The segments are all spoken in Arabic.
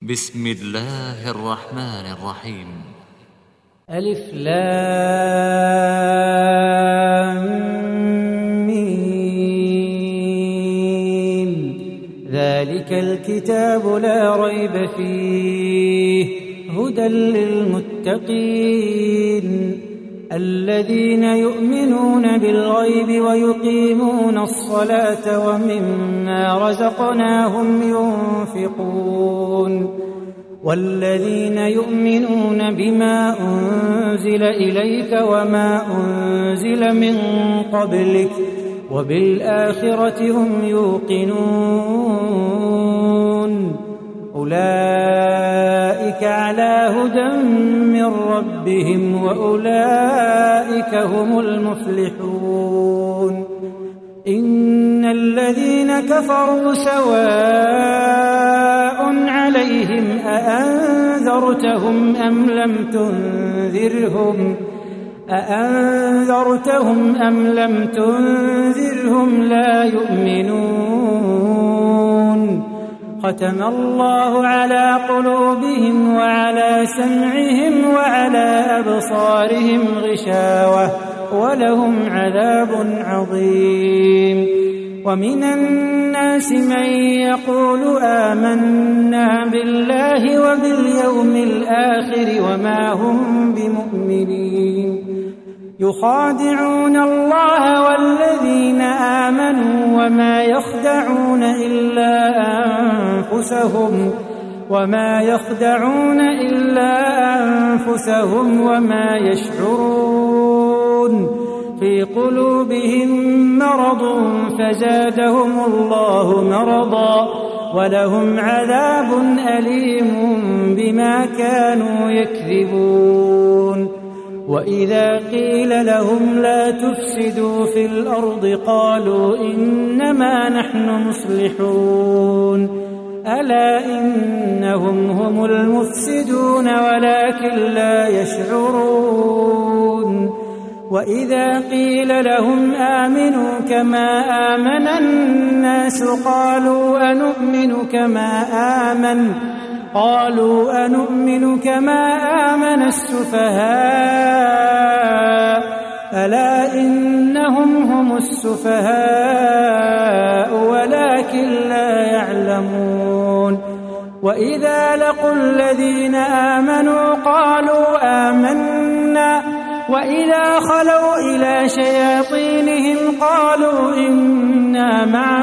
بسم الله الرحمن الرحيم. ألف لام ميم. ذلك الكتاب لا ريب فيه هدى للمتقين الذين يؤمنون بالغيب ويقيمون الصلاة ومما رزقناهم ينفقون والذين يؤمنون بما أنزل إليك وما أنزل من قبلك وبالآخرة هم يوقنون أولئك على هدى من ربهم وأولئك هم المفلحون. إن الذين كفروا سواء عليهم أأنذرتهم أم لم تنذرهم لا يؤمنون. ختم الله على قلوبهم وعلى سمعهم وعلى أبصارهم غشاوة ولهم عذاب عظيم. ومن الناس من يقول آمنا بالله وباليوم الآخر وما هم بمؤمنين يخادعون الله والذين آمنوا وما يخدعون إلا أنفسهم وما يشعرون. في قلوبهم مرض فزادهم الله مرضا ولهم عذاب أليم بما كانوا يكذبون. وإذا قيل لهم لا تفسدوا في الأرض قالوا إنما نحن مصلحون ألا إنهم هم المفسدون ولكن لا يشعرون. وإذا قيل لهم آمنوا كما آمن الناس قالوا أنؤمن كما آمن السفهاء ألا إنهم هم السفهاء ولكن لا يعلمون. وإذا لقوا الذين آمنوا قالوا آمنا وإذا خلوا إلى شياطينهم قالوا إنا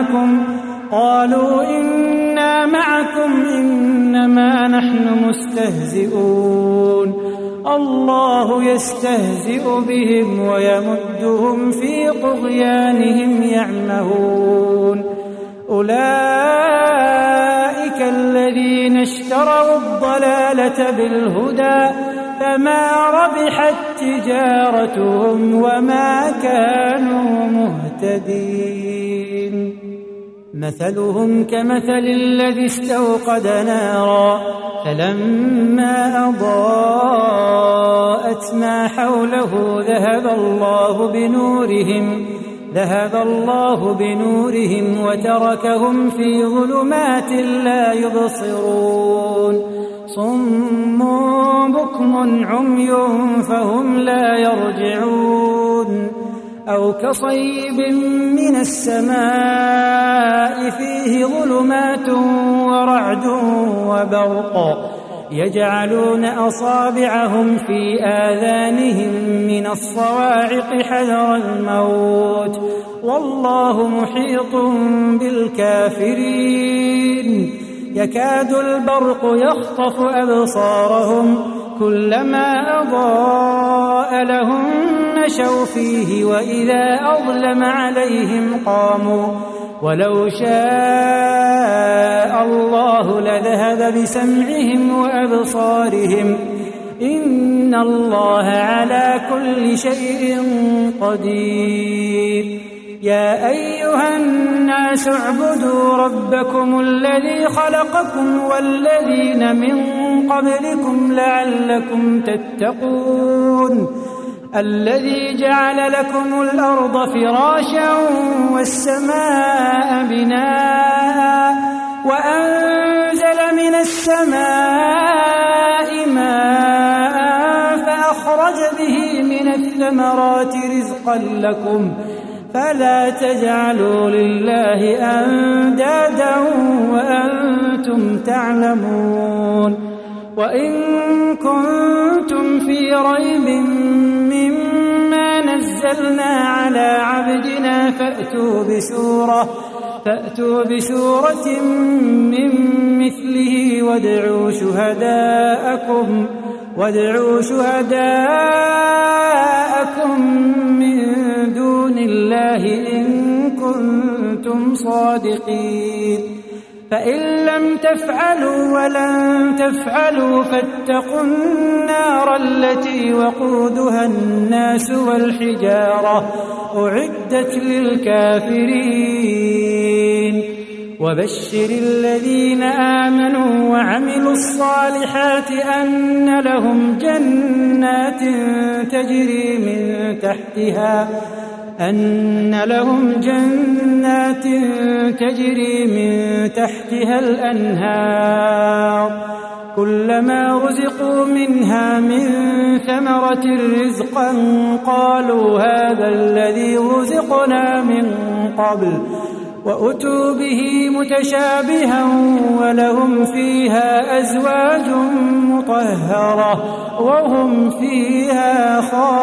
معكم إنما نحن مستهزئون. الله يستهزئ بهم ويمدهم في طغيانهم يعمهون. أولئك الذين اشتروا الضلالة بالهدى فما ربحت تجارتهم وما كانوا مهتدين. مثلهم كمثل الذي استوقد نارا فلما أضاءت ما حوله ذهب الله بنورهم وتركهم في ظلمات لا يبصرون. صم بكم عمي فهم لا يرجعون. أو كصيب من السماء فيه ظلمات ورعد وبرق يجعلون أصابعهم في آذانهم من الصواعق حذر الموت والله محيط بالكافرين. يكاد البرق يخطف أبصارهم كلما أضاء لهم مشوا فيه وإذا أظلم عليهم قاموا ولو شاء الله لذهب بسمعهم وأبصارهم إن الله على كل شيء قدير. يا أيها الناس اعبدوا ربكم الذي خلقكم والذين من قبلكم لعلكم تتقون. الذي جعل لكم الأرض فراشا والسماء بناء وأنزل من السماء ماء فأخرج به من الثمرات رزقا لكم فلا تجعلوا لله أندادا وأنتم تعلمون وإن كنتم في ريب مما نزلنا على عبدنا فأتوا بسورة من مثله وادعوا شهداءكم من دون الله إن كنتم صادقين فإن لم تفعلوا ولن تفعلوا فاتقوا النار التي وقودها الناس والحجارة أعدت للكافرين وبشر الذين آمنوا وعملوا الصالحات أن لهم جنات تجري من تحتها الأنهار كلما رزقوا منها من ثمرة رزقا قالوا هذا الذي رزقنا من قبل وأتوا به متشابها ولهم فيها أزواج مطهرة وهم فيها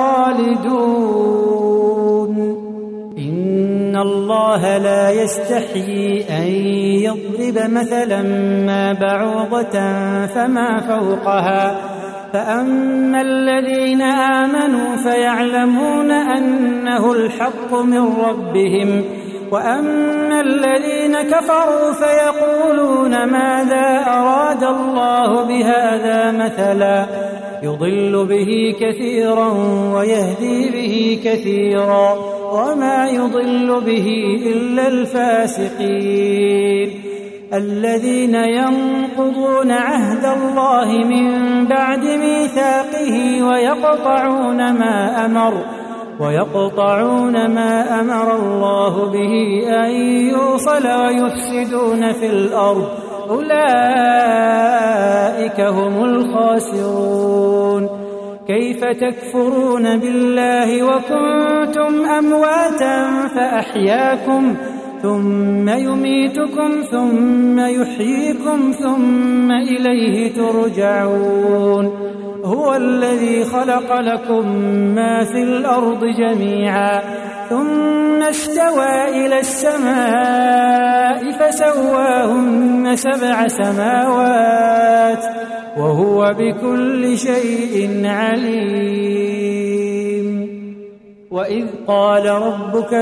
خالدون إن الله لا يستحيي أن يضرب مثلا ما بعوضة فما فوقها فأما الذين آمنوا فيعلمون أنه الحق من ربهم وأما الذين كفروا فيقولون ماذا أراد الله بهذا مثلا يضل به كثيرا ويهدي به كثيرا وما يضل به إلا الفاسقين الذين ينقضون عهد الله من بعد ميثاقه ويقطعون ما أمر الله به أن يوصل ويفسدون في الأرض أولئك هم الخاسرون كيف تكفرون بالله وكنتم أمواتا فأحياكم ثم يميتكم ثم يحييكم ثم إليه ترجعون هو الذي خلق لكم ما في الأرض جميعا ثم استوى إلى السماء فسواهن 7 سماوات وهو بكل شيء عليم وإذ قال ربك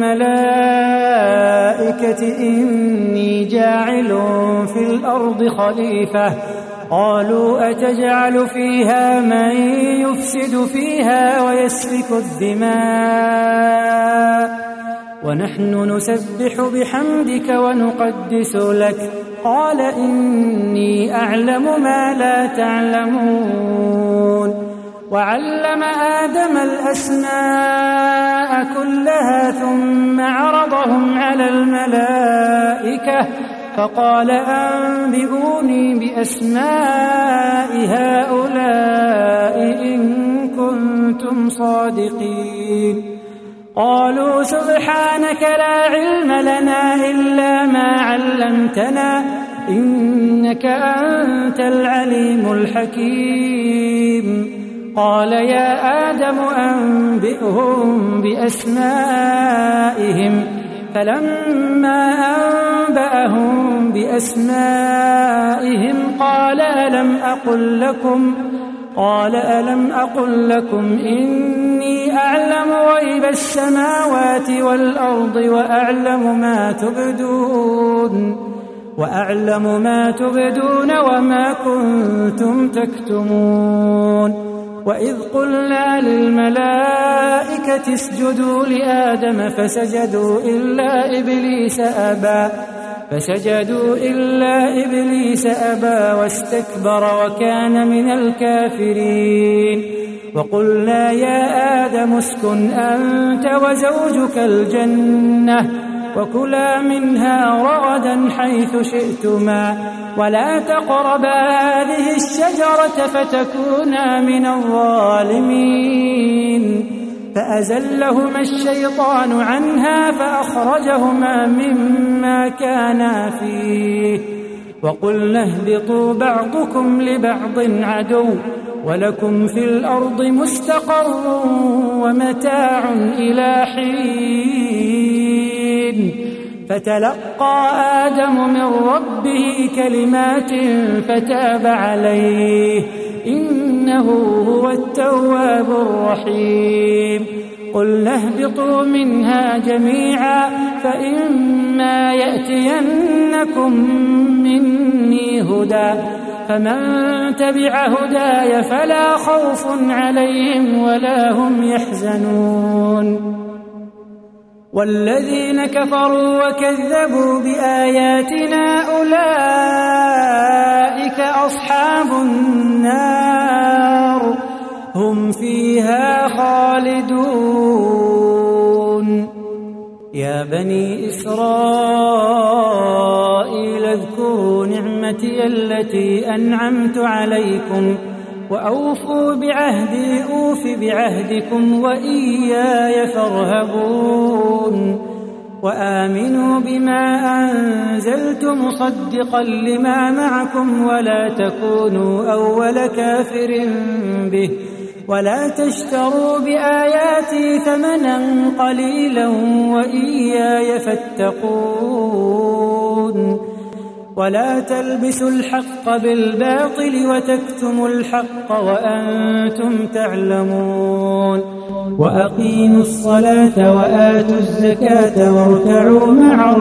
للملائكة إني جاعل في الأرض خليفة قالوا أتجعل فيها من يفسد فيها ويسفك الدماء ونحن نسبح بحمدك ونقدس لك قال إني أعلم ما لا تعلمون وعلم آدم الأسماء كلها ثم عرضهم على الملائكة فقال أنبئوني بأسماء هؤلاء إن كنتم صادقين قالوا سبحانك لا علم لنا إلا ما علمتنا إنك أنت العليم الحكيم قال يا آدم أنبئهم بأسمائهم فلما أنبأهم بأسمائهم قال ألم أقل لكم إني أعلم غيب السماوات والأرض وأعلم ما تبدون وما كنتم تكتمون وإذ قلنا للملائكة اسجدوا لآدم فسجدوا إلا إبليس أبى واستكبر وكان من الكافرين وقلنا يا آدم اسكن أنت وزوجك الجنة وكلا منها رغدا حيث شئتما ولا تقربا هذه الشجرة فتكونا من الظالمين. فأزلهما الشيطان عنها فأخرجهما مما كانا فيه وقلنا اهبطوا بعضكم لبعض عدو ولكم في الأرض مستقر ومتاع إلى حين. فتلقى آدم من ربه كلمات فتاب عليه إنه هو التواب الرحيم. قلنا اهبطوا منها جميعا فإما يأتينكم مني هدى فمن تبع هداي فلا خوف عليهم ولا هم يحزنون. والذين كفروا وكذبوا بآياتنا أولئك أصحاب النار هم فيها خالدون. يا بني إسرائيل اذكروا نعمتي التي أنعمت عليكم وأوفوا بعهدي أوف بعهدكم وإياي فارهبون. وآمنوا بما أنزلت مصدقا لما معكم ولا تكونوا أول كافر به ولا تشتروا بآياتي ثمنا قليلا وإياي فاتقون. ولا تلبسوا الحق بالباطل وتكتموا الحق وأنتم تعلمون. وأقيموا الصلاة وآتوا الزكاة واركعوا مع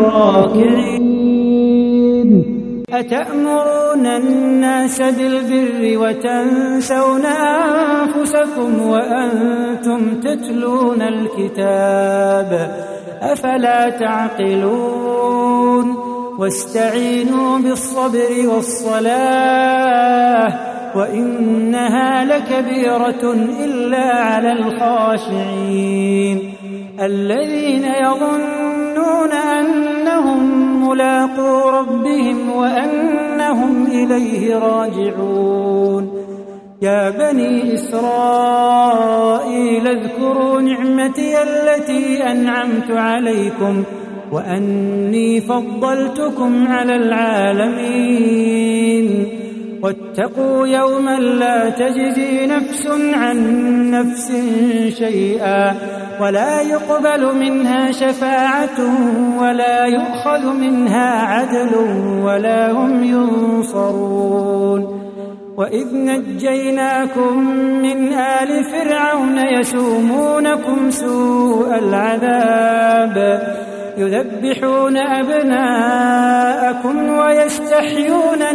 الراكعين. أتأمرون الناس بالبر وتنسون أنفسكم وأنتم تتلون الكتاب أفلا تعقلون. واستعينوا بالصبر والصلاة وإنها لكبيرة إلا على الخاشعين الذين يظنون أنهم ملاقو ربهم وأنهم إليه راجعون. يا بني إسرائيل اذكروا نعمتي التي أنعمت عليكم وأني فضلتكم على العالمين. واتقوا يوما لا تجزي نفس عن نفس شيئا ولا يقبل منها شفاعة ولا يؤخذ منها عدل ولا هم ينصرون. وإذ نجيناكم من آل فرعون يسومونكم سوء العذاب يذبحون أبناءكم ويستحيون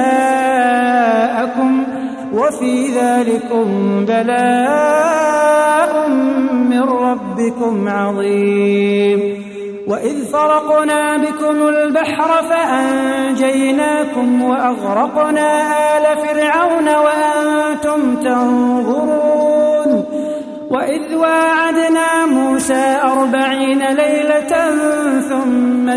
نساءكم وفي ذلكم بلاء من ربكم عظيم. وإذ فرقنا بكم البحر فأنجيناكم وأغرقنا آل فرعون وأنتم تنظرون. وإذ واعدنا موسى 40 ليلة ثم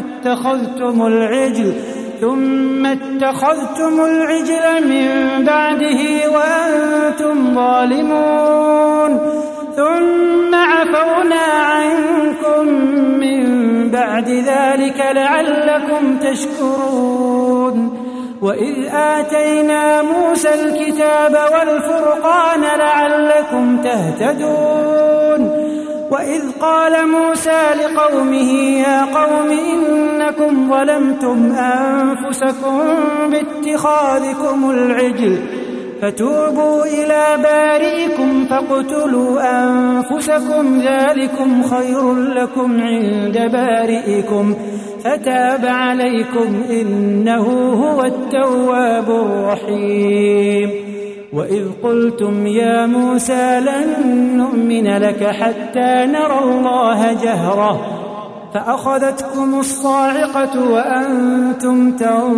اتخذتم العجل من بعده وأنتم ظالمون. ثم عفونا عنكم من بعد ذلك لعلكم تشكرون. وإذ آتينا موسى الكتاب والفرقان لعلكم تهتدون. وإذ قال موسى لقومه يا قوم إنكم ظلمتم أنفسكم باتخاذكم العجل فتوبوا إلى بارئكم فاقتلوا أنفسكم ذلكم خير لكم عند بارئكم فتاب عليكم إنه هو التواب الرحيم. وإذ قلتم يا موسى لن نؤمن لك حتى نرى الله جهرة فأخذتكم الصاعقة وأنتم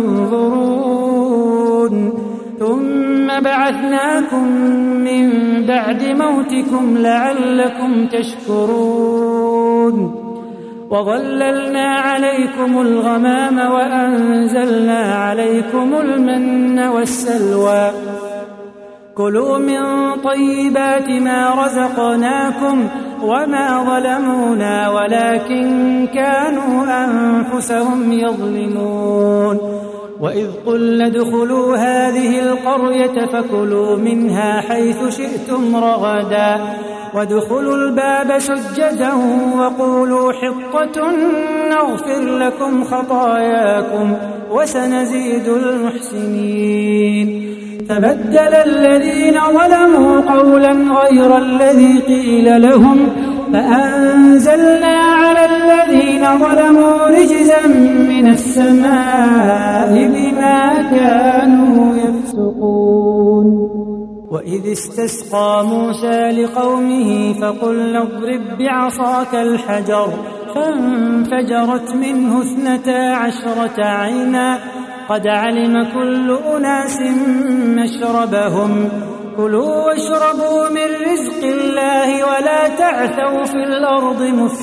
تنظرون. ثم بعثناكم من بعد موتكم لعلكم تشكرون. وظللنا عليكم الغمام وأنزلنا عليكم المن والسلوى كلوا من طيبات ما رزقناكم وما ظلمونا ولكن كانوا أنفسهم يظلمون وإذ قلنا ادخلوا هذه القرية فكلوا منها حيث شئتم رغدا وادخلوا الباب سجدا وقولوا حطة نغفر لكم خطاياكم وسنزيد المحسنين فبدل الذين ظلموا قولا غير الذي قيل لهم فأنزلنا على الذين ظلموا رجزا من السماء بما كانوا يفسقون وإذ استسقى موسى لقومه فقلنا اضرب بعصاك الحجر فانفجرت منه 12 عينا قد علم كل أناس مشربهم كلوا واشربوا من رزق الله ولا تعثوا في الأرض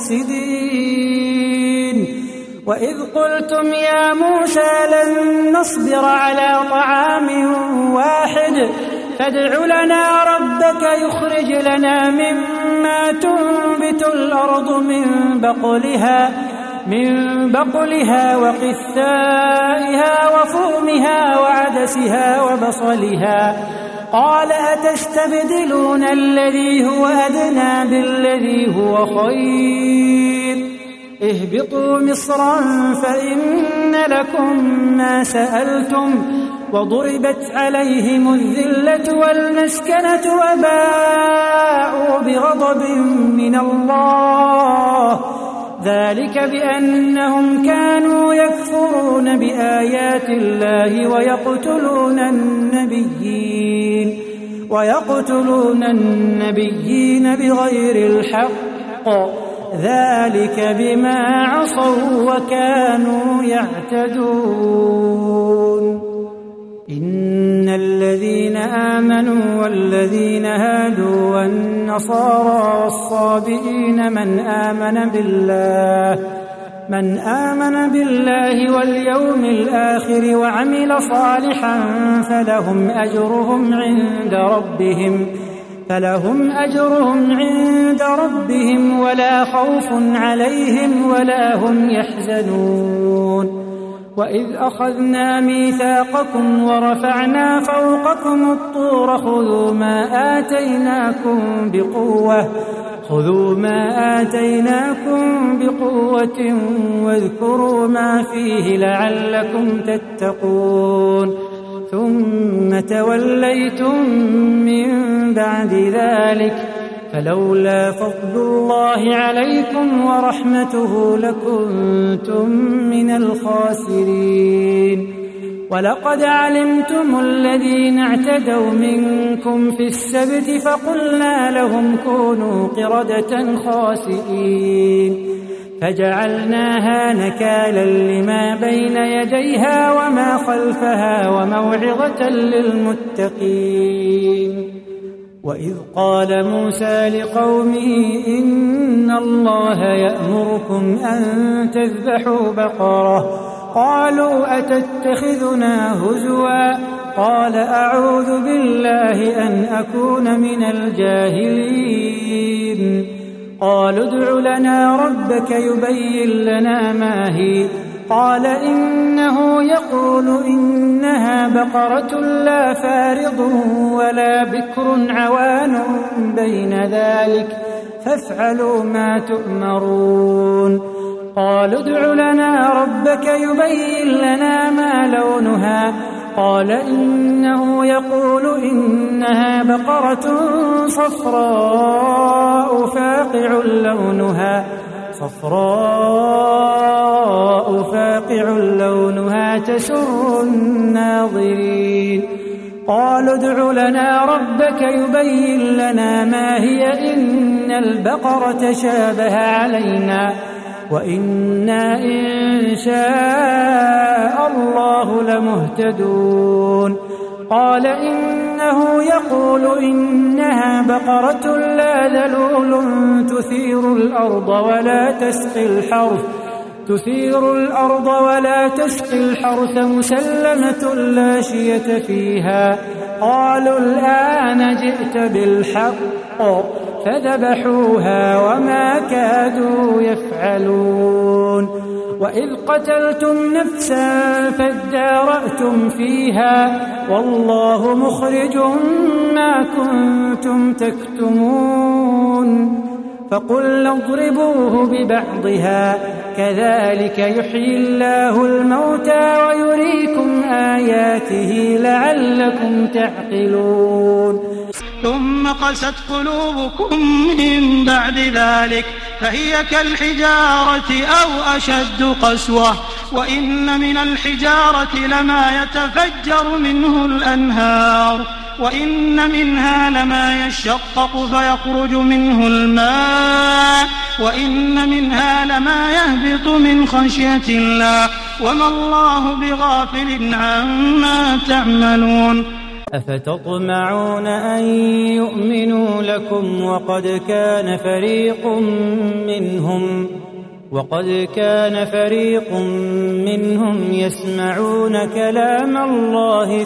مفسدين وإذ قلتم يا موسى لن نصبر على طعام واحد فادع لنا ربك يخرج لنا مما تنبت الأرض من بقلها وقثائها وفومها وعدسها وبصلها قال أتستبدلون الذي هو أدنى بالذي هو خير اهبطوا مصرا فإن لكم ما سألتم وضربت عليهم الذلة والمسكنة وباءوا بغضب من الله ذلك بأنهم كانوا يكفرون بآيات الله ويقتلون النبيين بغير الحق ذلك بما عصوا وكانوا يعتدون إن الذين آمنوا والذين هادوا والنصارى والصابئين من آمن بالله واليوم الآخر وعمل صالحا فلهم أجرهم عند ربهم ولا خوف عليهم ولا هم يحزنون وإذ أخذنا ميثاقكم ورفعنا فوقكم الطور خذوا ما آتيناكم بقوة واذكروا ما فيه لعلكم تتقون ثم توليتم من بعد ذلك فلولا فضل الله عليكم ورحمته لكنتم من الخاسرين ولقد علمتم الذين اعتدوا منكم في السبت فقلنا لهم كونوا قردة خاسئين فجعلناها نكالا لما بين يديها وما خلفها وموعظة للمتقين وإذ قال موسى لقومه إن الله يأمركم أن تذبحوا بقرة قالوا أتتخذنا هزوا قال أعوذ بالله أن أكون من الجاهلين قالوا ادع لنا ربك يبين لنا ما هي قال إنه يقول إنها بقرة لا فارض ولا بكر عوان بين ذلك فافعلوا ما تؤمرون قالوا ادع لنا ربك يبين لنا ما لونها قال إنه يقول إنها بقرة صفراء فاقع لونها تسر الناظرين قالوا ادع لنا ربك يبين لنا ما هي إن البقرة شابه علينا وإنا إن شاء الله لمهتدون قال إن أنه يقول إنها بقرة لا ذلول تثير الأرض ولا تسقي الحرث مسلمة لا شية فيها. قالوا الآن جئت بالحق فذبحوها وما كادوا يفعلون. وإذ قتلتم نفسا فادارأتم فيها والله مخرج ما كنتم تكتمون. فقلنا اضربوه ببعضها كذلك يحيي الله الموتى ويريكم آياته لعلكم تعقلون. ثم قست قلوبكم من بعد ذلك فهي كالحجارة أو أشد قسوة وإن من الحجارة لما يتفجر منه الأنهار وإن منها لما يشقق فيخرج منه الماء وإن منها لما يهبط من خشية الله وما الله بغافل عما تعملون. أفتطمعون أن يؤمنوا لكم وقد كان فريق منهم يسمعون كلام الله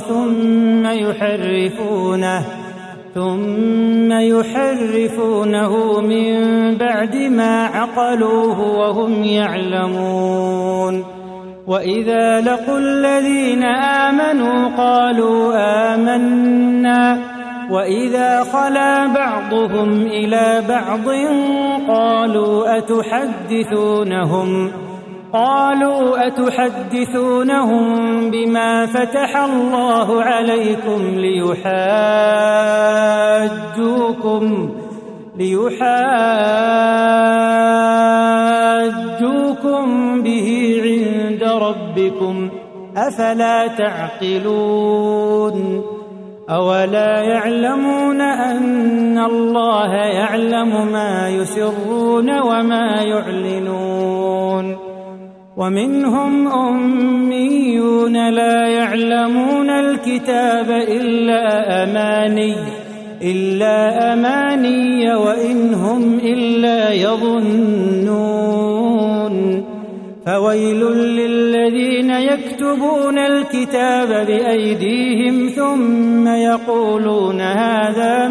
ثم يحرفونه من بعد ما عقلوه وهم يعلمون. وإذا لقوا الذين آمنوا قالوا آمنا وإذا خلا بعضهم إلى بعض قالوا أتحدثونهم بما فتح الله عليكم ليحاجوكم به عند ربكم أفلا تعقلون. أولا يعلمون أن الله يعلم ما يسرون وما يعلنون. ومنهم أميون لا يعلمون الكتاب إلا أماني وإن هم إلا يظنون. فويل للذين يكتبون الكتاب بأيديهم ثم يقولون هذا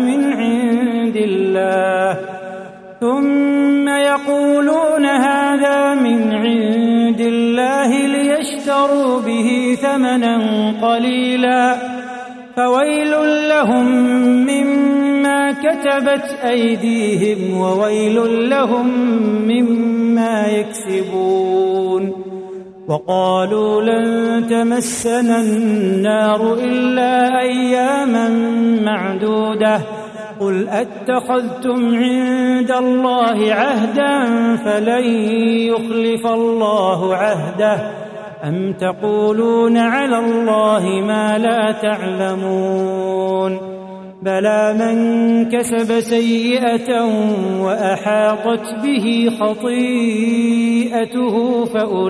من عند الله ليشتروا به ثمنا قليلا فويل لهم مما كتبت أيديهم وويل لهم مما يكسبون. وقالوا لن تمسنا النار إلا أياما معدودة قل أتخذتم عند الله عهدا فلن يخلف الله عهده أم تقولون على الله ما لا تعلمون. بلى من كسب سيئة وأحاطت به خطيئته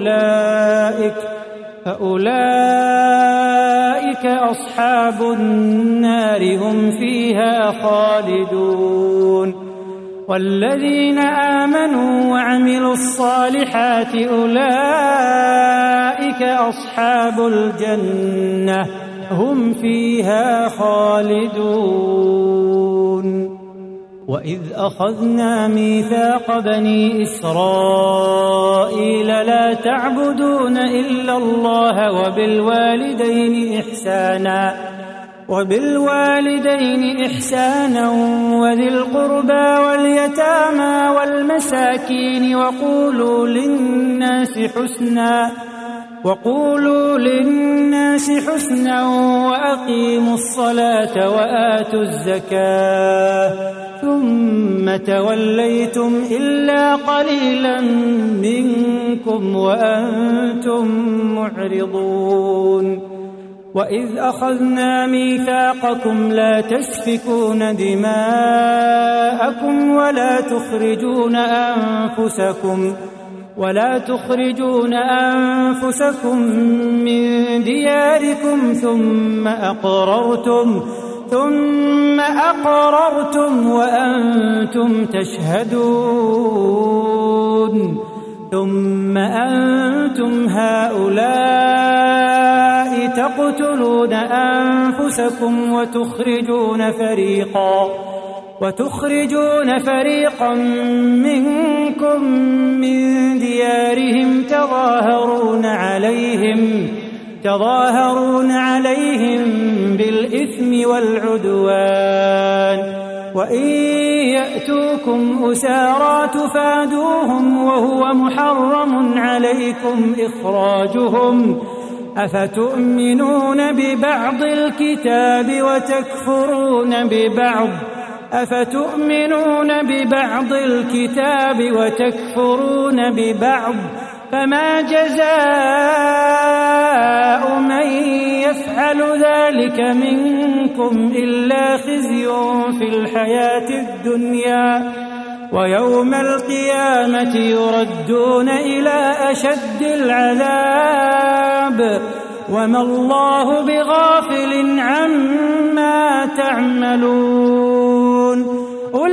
فأولئك أصحاب النار هم فيها خالدون. والذين آمنوا وعملوا الصالحات أولئك أصحاب الجنة هم فيها خالدون. وإذ أخذنا ميثاق بني إسرائيل لا تعبدون إلا الله وبالوالدين إحسانا وذي القربى واليتامى والمساكين وقولوا للناس حسنا وأقيموا الصلاة وآتوا الزكاة ثم توليتم إلا قليلا منكم وأنتم معرضون. وإذ أخذنا ميثاقكم لا تسفكون دماءكم ولا تخرجون أنفسكم من دياركم ثم أقررتم وأنتم تشهدون ثم أنتم هؤلاء تقتلون أنفسكم وتخرجون فريقا منكم من ديارهم تظاهرون عليهم بالإثم والعدوان وإن يأتوكم أسارى تفادوهم وهو محرم عليكم إخراجهم أفتؤمنون ببعض الكتاب وتكفرون ببعض فما جزاء من يفعل ذلك منكم إلا خزي في الحياة الدنيا ويوم القيامة يردون إلى أشد العذاب وما الله بغافل عما تعملون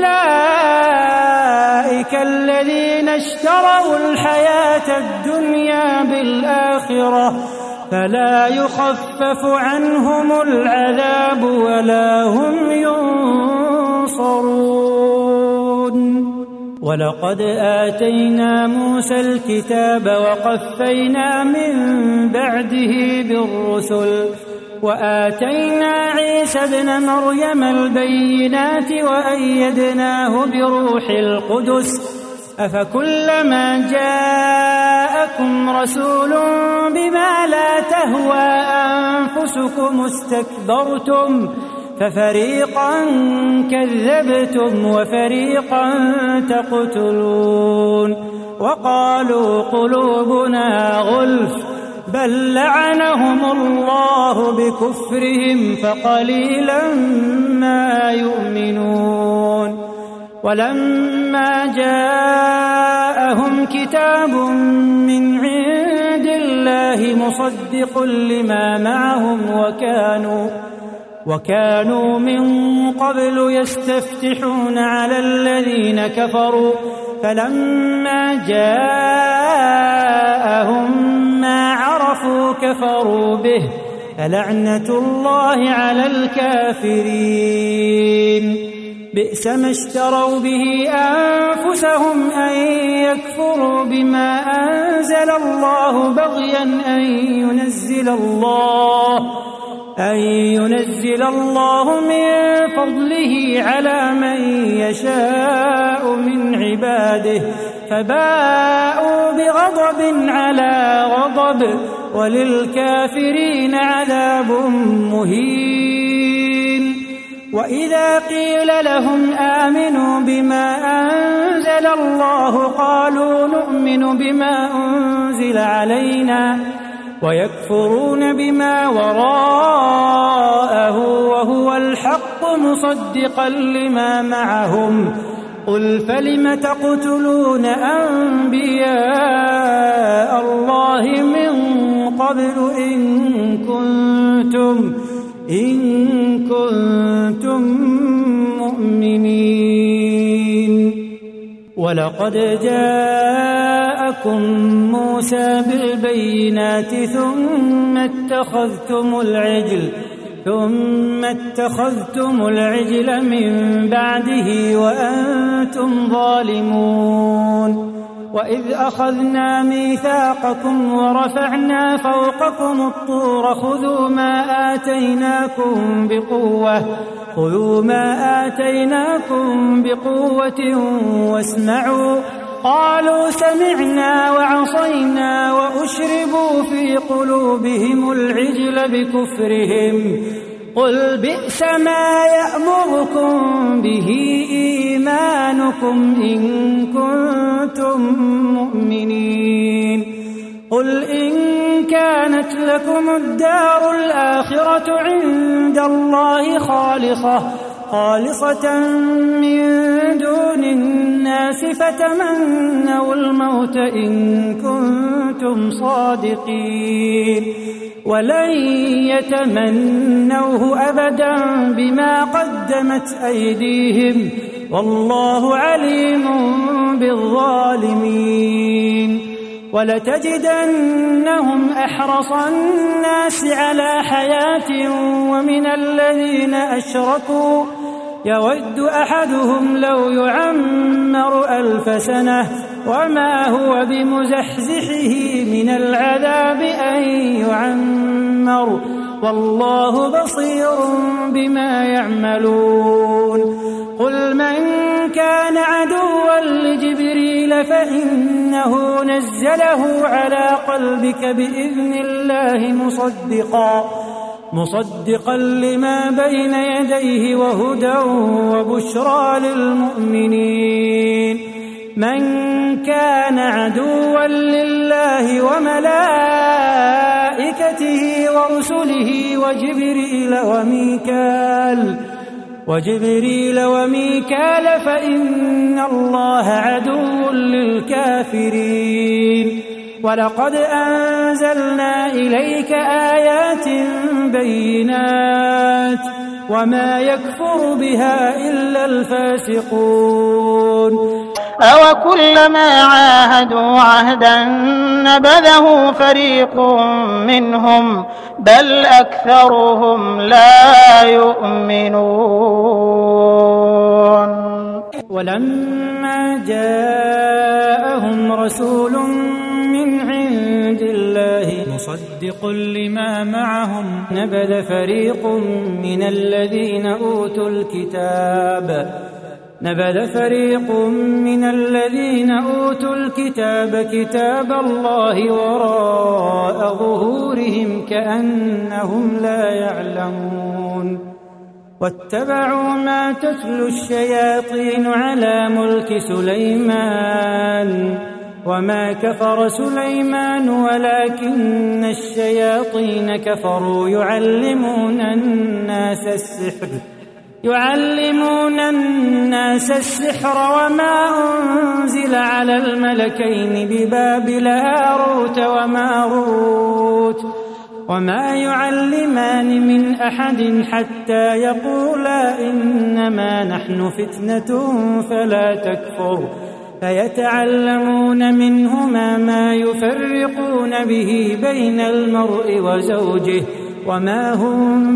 أولئك الذين اشتروا الحياة الدنيا بالآخرة فلا يخفف عنهم العذاب ولا هم ينصرون ولقد آتينا موسى الكتاب وقفينا من بعده بالرسل وآتينا عيسى ابن مريم البينات وأيدناه بروح القدس أفكلما جاءكم رسول بما لا تهوى أنفسكم استكبرتم ففريقا كذبتم وفريقا تقتلون وقالوا قلوبنا غلف بل لعنهم الله بكفرهم فقليلا ما يؤمنون ولما جاءهم كتاب من عند الله مصدق لما معهم وكانوا من قبل يستفتحون على الذين كفروا فلما جاءهم ما عرفوا كفروا به فلعنة الله على الكافرين بئس ما اشتروا به أنفسهم أن يكفروا بما أنزل الله بغيا أن ينزل الله من فضله على من يشاء من عباده فباءوا بغضب على غضب وللكافرين عذاب مهين وإذا قيل لهم آمنوا بما أنزل الله قالوا نؤمن بما أنزل علينا ويكفرون بما وراءه وهو الحق مصدقا لما معهم قل فلم تقتلون أنبياء الله من قبل إن كنتم مؤمنين ولقد جاءكم موسى بالبينات ثم اتخذتم العجل من بعده وأنتم ظالمون وإذ أخذنا ميثاقكم ورفعنا فوقكم الطور خذوا ما آتيناكم بقوة واسمعوا قالوا سمعنا وعصينا وأشربوا في قلوبهم العجل بكفرهم قل بئس ما يأمركم به إيمانكم إن كنتم مؤمنين قل إن كانت لكم الدار الآخرة عند الله خالصة من دون الناس الناس فتمنوا الموت إن كنتم صادقين ولن يتمنوه أبدا بما قدمت أيديهم والله عليم بالظالمين ولتجدنهم أحرص الناس على حياة ومن الذين أشركوا يود أحدهم لو يعمر 1000 سنة وما هو بمزحزحه من العذاب أن يعمر والله بصير بما يعملون قل من كان عدوا لجبريل فإنه نزله على قلبك بإذن الله مصدقا لما بين يديه وهدى وبشرى للمؤمنين من كان عدوا لله وملائكته ورسله وجبريل وميكال فإن الله عدو للكافرين ولقد أنزلنا إليك آيات بينات وما يكفر بها إلا الفاسقون أوكلما عاهدوا عهدا نبذه فريق منهم بل أكثرهم لا يؤمنون ولما جاءهم رسول من عند الله مصدق لما معهم نبذ فريق من الذين أوتوا الكتاب كتاب الله وراء ظهورهم كأنهم لا يعلمون واتبعوا ما تتلو الشياطين على ملك سليمان وما كفر سليمان ولكن الشياطين كفروا يعلمون الناس السحر وما أنزل على الملكين ببابل هاروت وماروت وما يعلمان من أحد حتى يقولا إنما نحن فتنة فلا تكفر فيتعلمون منهما ما يفرقون به بين المرء وزوجه وما هم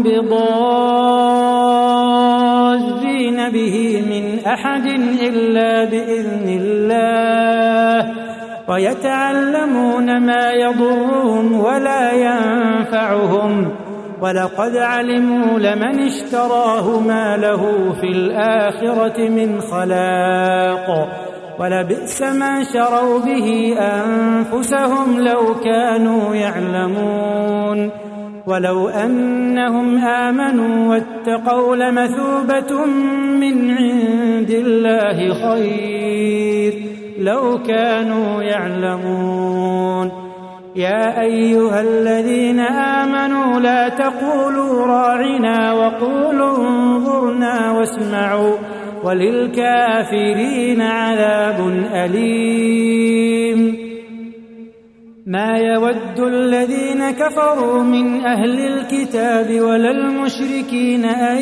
بضارين به من أحد إلا بإذن الله ويتعلمون ما يضرهم ولا ينفعهم ولقد علموا لمن اشتراه ما له في الآخرة من خلاق ولبئس ما شروا به أنفسهم لو كانوا يعلمون ولو أنهم آمنوا واتقوا لمثوبة من عند الله خير لو كانوا يعلمون يا أيها الذين آمنوا لا تقولوا راعنا وقولوا انظرنا واسمعوا وللكافرين عذاب أليم ما يود الذين كفروا من أهل الكتاب ولا المشركين أن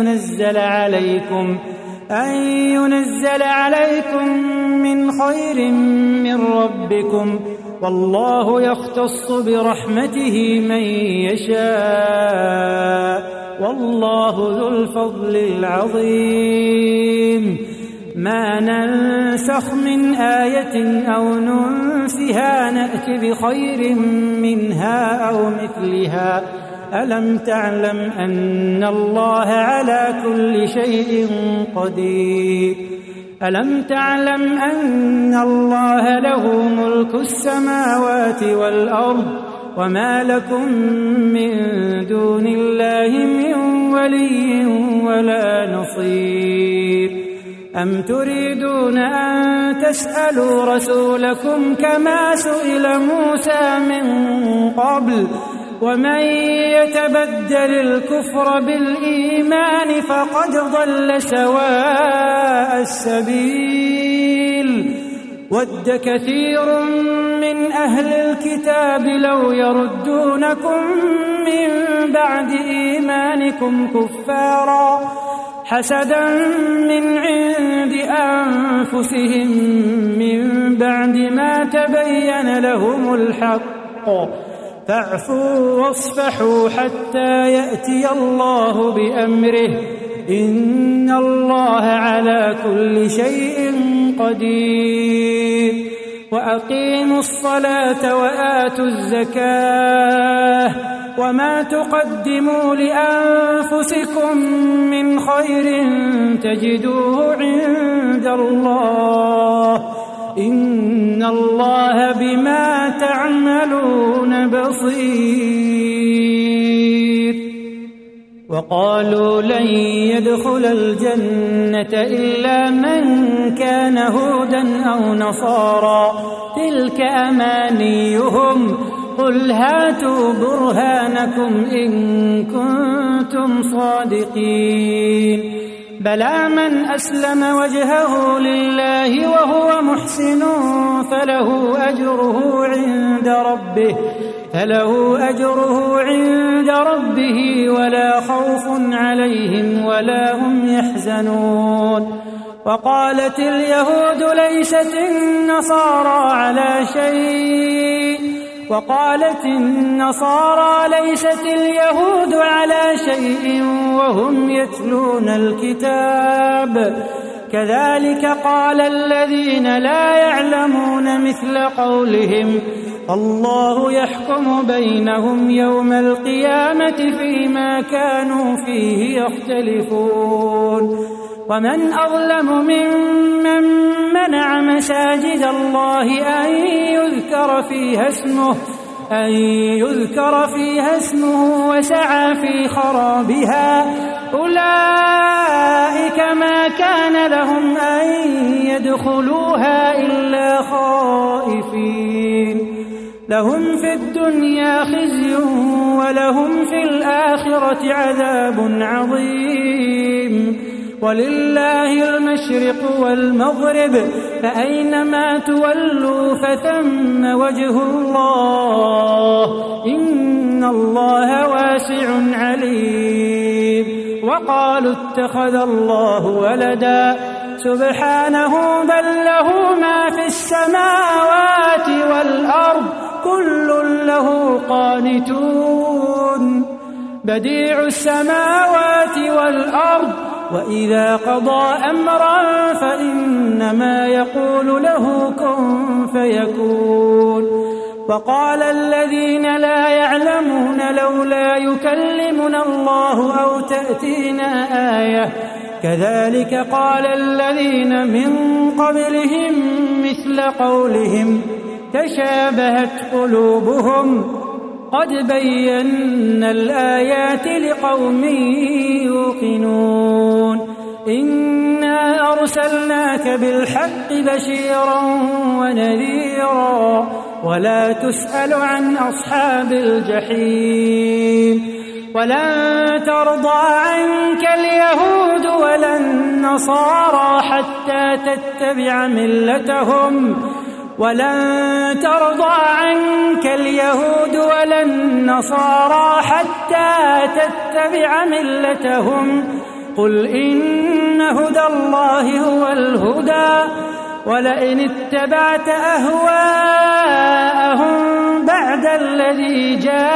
ينزل عليكم من خير من ربكم والله يختص برحمته من يشاء والله ذو الفضل العظيم ما ننسخ من آية أو ننسها نأت بخير منها أو مثلها ألم تعلم أن الله على كل شيء قدير ألم تعلم أن الله له ملك السماوات والأرض وما لكم من دون الله من ولي ولا نصير أم تريدون أن تسألوا رسولكم كما سئل موسى من قبل ومن يتبدل الكفر بالإيمان فقد ضل سواء السبيل. ود كثير من أهل الكتاب لو يردونكم من بعد إيمانكم كفارا حسدا من عند أنفسهم من بعد ما تبين لهم الحق، فاعفوا واصفحوا حتى يأتي الله بأمره، إن الله على كل شيء قدير. وأقيموا الصلاة وآتوا الزكاة وما تقدموا لأنفسكم من خير تجدوه عند الله، إن الله بما تعملون بصير. وقالوا لن يدخل الجنة إلا من كان هودا أو نصارى تلك أمانيهم قل هاتوا برهانكم إن كنتم صادقين. بلى من أسلم وجهه لله وهو محسن فله أجره عند ربه ولا خوف عليهم ولا هم يحزنون. وقالت اليهود ليست النصارى على شيء وهم يتلون الكتاب، كذلك قال الذين لا يعلمون مثل قولهم، الله يحكم بينهم يوم القيامة فيما كانوا فيه يختلفون. ومن أظلم ممن منع مساجد الله أن يذكر فيها اسمه وسعى في خرابها، أولئك ما كان لهم أن يدخلوها إلا خائفين، لهم في الدنيا خزي ولهم في الآخرة عذاب عظيم. ولله المشرق والمغرب فأينما تولوا فثم وجه الله، إن الله واسع عليم. وقالوا اتخذ الله ولدا سبحانه بل له ما في السماوات والأرض كل له قانتون، بديع السماوات والأرض وإذا قضى أمرا فإنما يقول له كن فيكون. وقال الذين لا يعلمون لولا يكلمنا الله أو تأتينا آية، كذلك قال الذين من قبلهم مثل قولهم تشابهت قلوبهم قد بينا الآيات لقوم يوقنون. إنا أرسلناك بالحق بشيرا ونذيرا ولا تسأل عن أصحاب الجحيم. ولن ترضى عنك اليهود ولا النصارى حتى تتبع ملتهم قل إن هدى الله هو الهدى ولئن اتبعت أهواءهم بعد الذي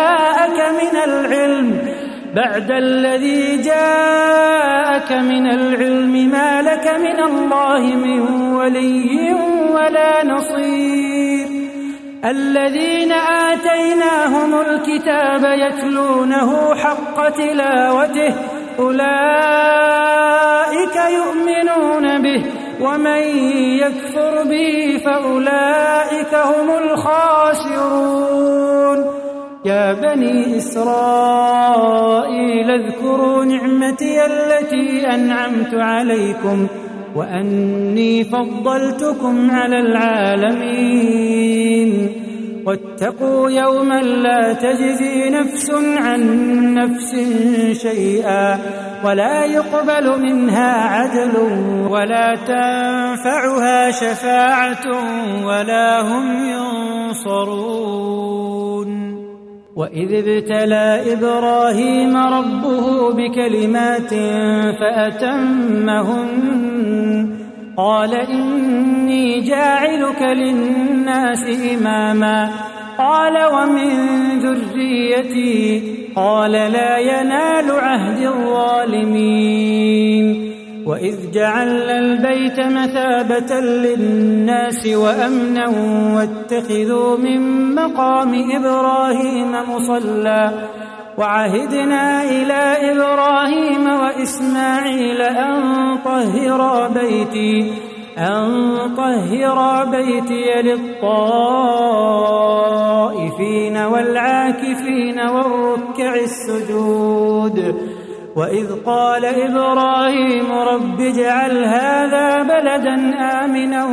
جاءك من العلم ما لك من الله من ولي ولا نصير. الذين آتيناهم الكتاب يتلونه حق تلاوته أولئك يؤمنون به ومن يكفر به فأولئك هم الخاسرون. يا بني إسرائيل اذكروا نعمتي التي أنعمت عليكم وأني فضلتكم على العالمين. واتقوا يوما لا تجزي نفس عن نفس شيئا ولا يقبل منها عدل ولا تنفعها شفاعة ولا هم ينصرون. وإذ ابتلى إبراهيم ربه بكلمات فأتمهن قال إني جاعلك للناس إماما قال ومن ذريتي قال لا ينال عهد الظالمين. وإذ جعلنا البيت مثابة للناس وأمنا واتخذوا من مقام إبراهيم مصلى وعهدنا إلى إبراهيم وإسماعيل أن طهرا بيتي للطائفين والعاكفين والركع السجود. وإذ قال إبراهيم رب اجعل هذا بلدا آمنا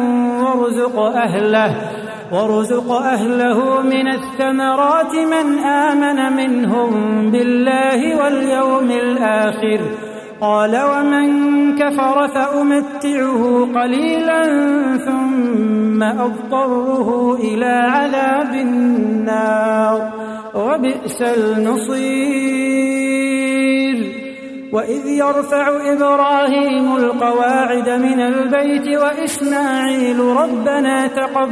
وارزق أهله من الثمرات من آمن منهم بالله واليوم الآخر قال ومن كفر فأمتعه قليلا ثم أضطره إلى عذاب النار وبئس المصير. وإذ يرفع إبراهيم القواعد من البيت وإسماعيل ربنا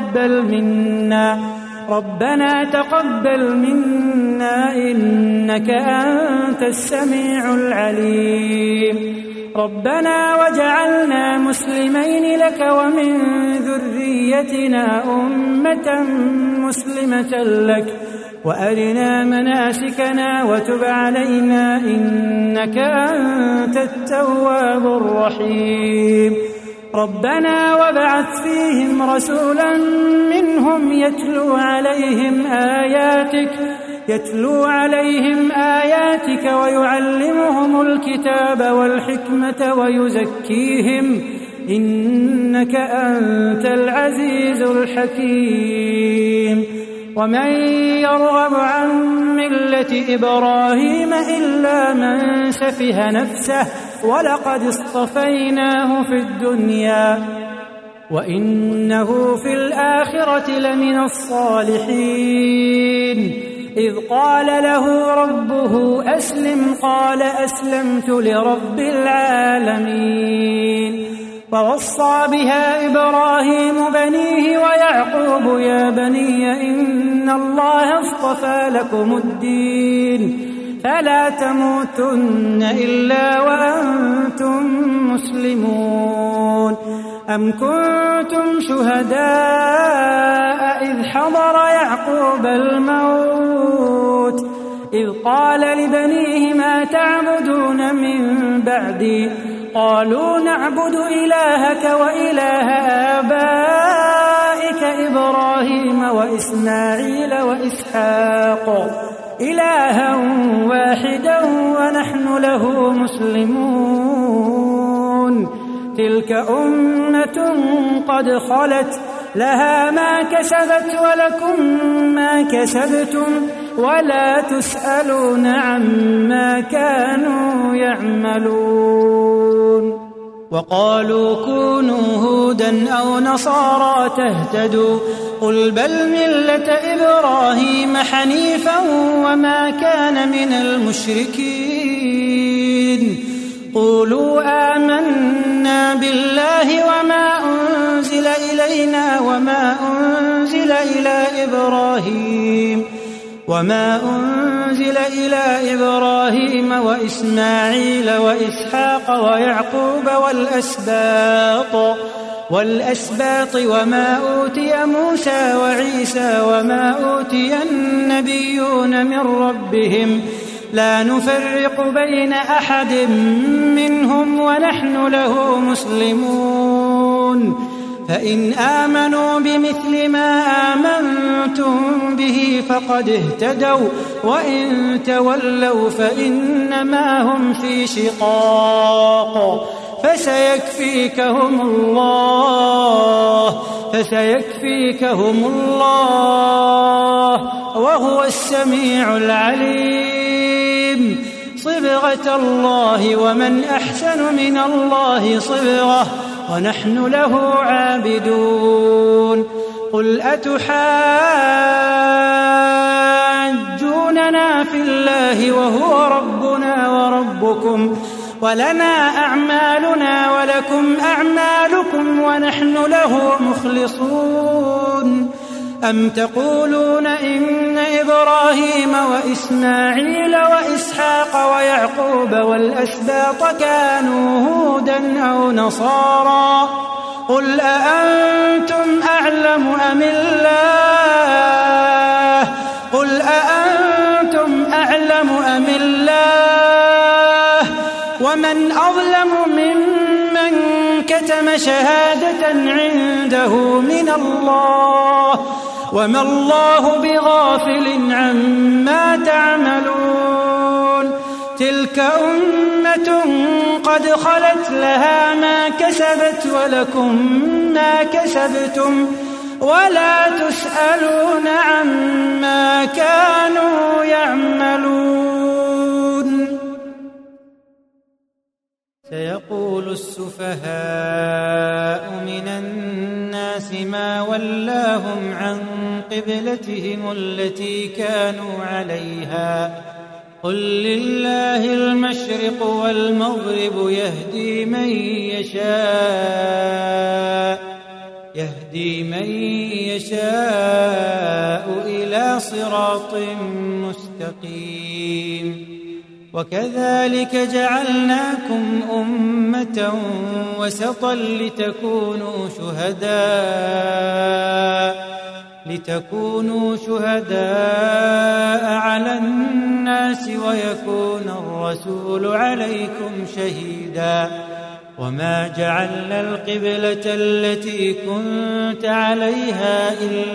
تقبل منا إنك أنت السميع العليم. ربنا وجعلنا مسلمين لك ومن ذريتنا أمة مسلمة لك وأرنا مناسكنا وتب علينا إنك أنت التواب الرحيم. ربنا وابعث فيهم رسولا منهم يتلو عليهم آياتك ويعلمهم الكتاب والحكمة ويزكيهم إنك أنت العزيز الحكيم. ومن يرغب عن ملة إبراهيم إلا من سفه نفسه ولقد اصطفيناه في الدنيا وإنه في الآخرة لمن الصالحين. إذ قال له ربه أسلم قال أسلمت لرب العالمين. ووصى بها إبراهيم بنيه ويعقوب يا بني إن الله اصطفى لكم الدين فلا تموتن إلا وأنتم مسلمون. أم كنتم شهداء إذ حضر يعقوب الموت إذ قال لبنيه ما تعبدون من بعدي قالوا نعبد إلهك وإله آبائك إبراهيم وإسماعيل وإسحاق إلها واحدا ونحن له مسلمون. تلك أمة قد خلت لها ما كسبت ولكم ما كسبتم ولا تسألون عما كانوا يعملون. وقالوا كونوا هودا أو نصارى تهتدوا قل بل ملة إبراهيم حنيفا وما كان من المشركين. قولوا آمنا بالله وما أنزل إلينا وما أنزل إلى إبراهيم وإسماعيل وإسحاق ويعقوب والأسباط وما أوتي موسى وعيسى وما أوتي النبيون من ربهم لا نفرق بين أحد منهم ونحن له مسلمون. فإن آمنوا بمثل ما آمنتم به فقد اهتدوا وإن تولوا فإنما هم في شقاق فسيكفيكهم الله وهو السميع العليم. صبغة الله ومن أحسن من الله صبغة ونحن له عابدون قل أتحاجوننا في الله وهو ربنا وربكم ولنا أعمالنا ولكم أعمالكم ونحن له مخلصون أم تقولون إن إبراهيم وإسماعيل وإسحاق ويعقوب والأسباط كانوا هودا أو نصارى قل أأنتم أعلم أم الله قل أأنتم أعلم أم الله ومن أظلم ممن كتم شهادة عنده من الله وما الله بغافل عما تعملون تلك أمة قد خلت لها ما كسبت ولكم ما كسبتم ولا تسألون عما كانوا يعملون سيقول السفهاء من الناس ما ولاهم عن قبلتهم التي كانوا عليها قل لله المشرق والمغرب يهدي من يشاء إلى صراط مستقيم وكذلك جعلناكم أمة وسطا لتكونوا شهداء على الناس ويكون الرسول عليكم شهيدا وما جعلنا القبلة التي كنت عليها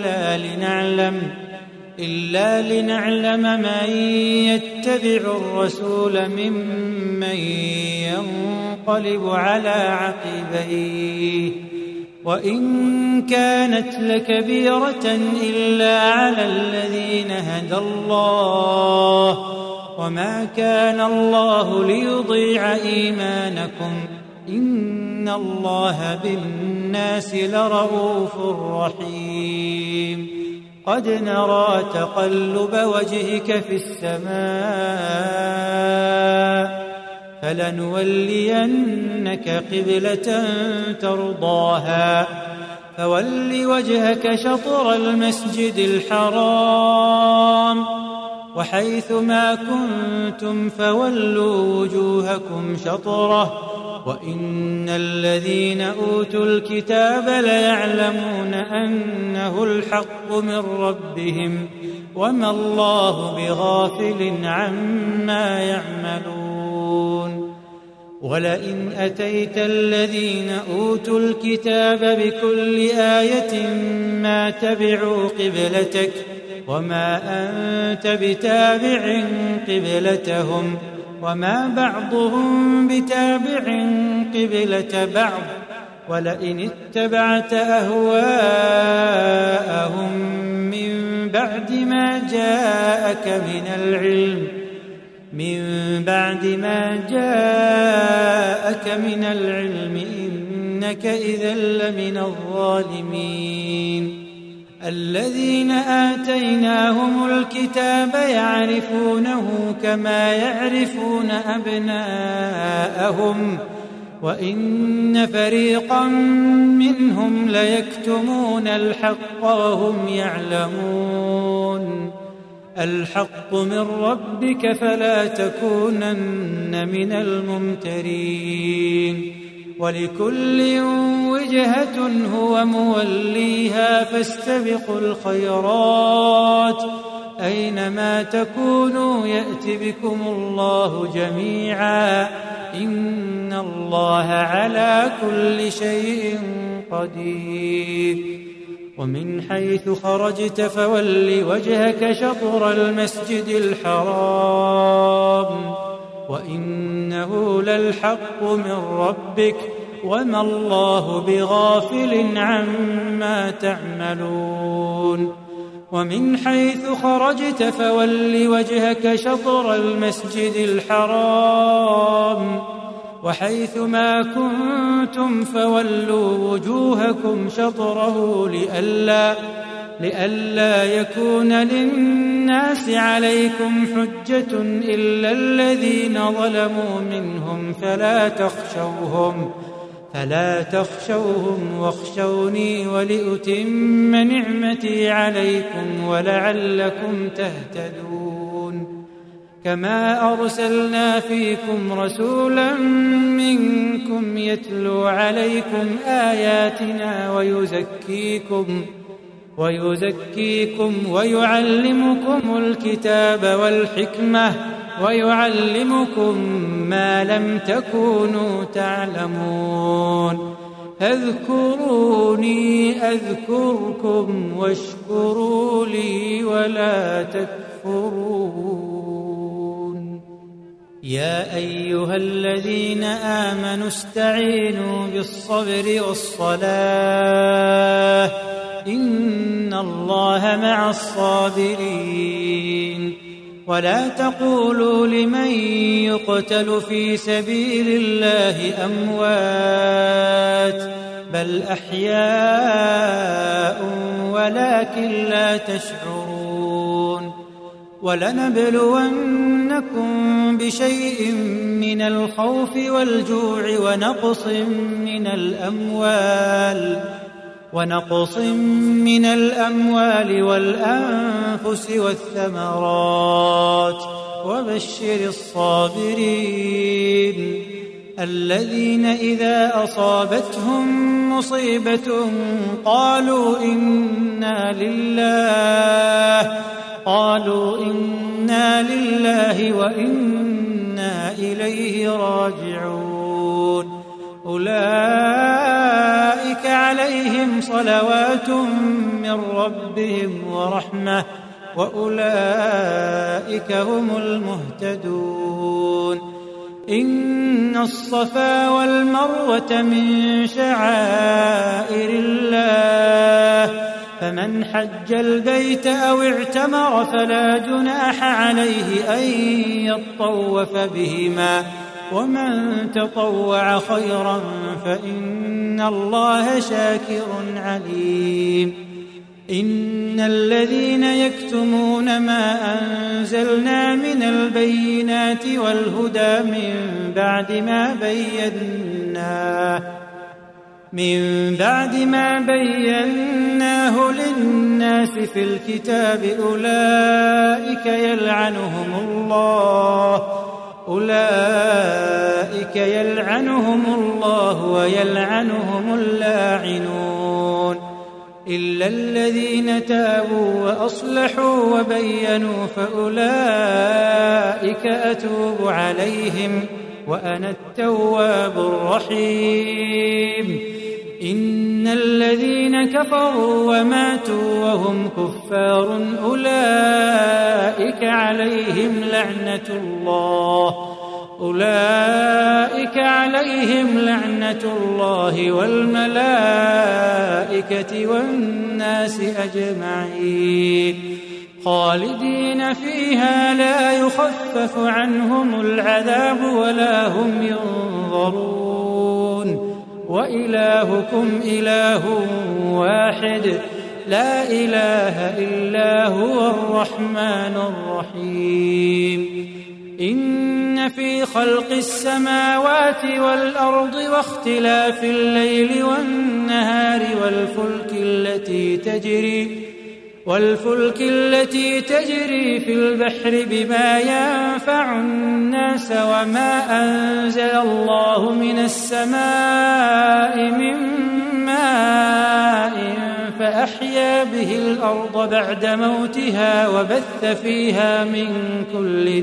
إلا لنعلم من يتبع الرسول ممن ينقلب على عقبيه وإن كانت لكبيرة إلا على الذين هدى الله وما كان الله ليضيع إيمانكم إن الله بالناس لرؤوف رحيم قد نرى تقلب وجهك في السماء فلنولينك قبلة ترضاها فول وجهك شطر المسجد الحرام وحيث ما كنتم فولوا وجوهكم شطره وإن الذين أوتوا الكتاب ليعلمون أنه الحق من ربهم وما الله بغافل عما يعملون ولئن أتيت الذين أوتوا الكتاب بكل آية ما تبعوا قبلتك وما أنت بتابع قبلتهم وما بعضهم بتابع قبلة بعض ولئن اتبعت أهواءهم من بعد ما جاءك من العلم إنك إذا لمن الظالمين الذين آتيناهم الكتاب يعرفونه كما يعرفون أبناءهم وإن فريقا منهم ليكتمون الحق وهم يعلمون الحق من ربك فلا تكونن من الممترين ولكل وجهة هو موليها فاستبقوا الخيرات أينما تكونوا يأت بكم الله جميعا إن الله على كل شيء قدير ومن حيث خرجت فول وجهك شطر المسجد الحرام وإنه للحق من ربك وما الله بغافل عما تعملون ومن حيث خرجت فول وجهك شطر المسجد الحرام وحيث ما كنتم فولوا وجوهكم شطره لئلا يكون للناس عليكم حجة إلا الذين ظلموا منهم فلا تخشوهم واخشوني ولأتم نعمتي عليكم ولعلكم تهتدون كما أرسلنا فيكم رسولا منكم يتلو عليكم آياتنا ويزكيكم ويعلمكم الكتاب والحكمة ويعلمكم ما لم تكونوا تعلمون اذكروني أذكركم واشكروا لي ولا تكفرون يا أيها الذين آمنوا استعينوا بالصبر والصلاة إن الله مع الصابرين ولا تقولوا لمن يقتل في سبيل الله أموات بل أحياء ولكن لا تشعرون ولنبلونكم بشيء من الخوف والجوع ونقص من الأموال والأنفس والثمرات وبشر الصابرين الذين إذا أصابتهم مصيبة قالوا إنا لله وإنا إليه راجعون أولئك عليهم صلوات من ربهم ورحمة وأولئك هم المهتدون إن الصفا والمروة من شعائر الله فمن حج البيت أو اعتمر فلا جناح عليه أن يطوف بهما ومن تطوع خيرا فإن الله شاكر عليم إن الذين يكتمون ما أنزلنا من البينات والهدى من بعد ما بيناه للناس في الكتاب أولئك يلعنهم الله ويلعنهم اللاعنون إلا الذين تابوا وأصلحوا وبينوا فأولئك أتوب عليهم وأنا التواب الرحيم إن الذين كفروا وماتوا وهم كفار أولئك عليهم لعنة الله والملائكة والناس أجمعين خالدين فيها لا يخفف عنهم العذاب ولا هم ينظرون وإلهكم إله واحد لا إله إلا هو الرحمن الرحيم إن في خلق السماوات والأرض واختلاف الليل والنهار والفلك التي تجري في البحر بما ينفع الناس وما أنزل الله من السماء من ماء فأحيا به الأرض بعد موتها وبث فيها من كل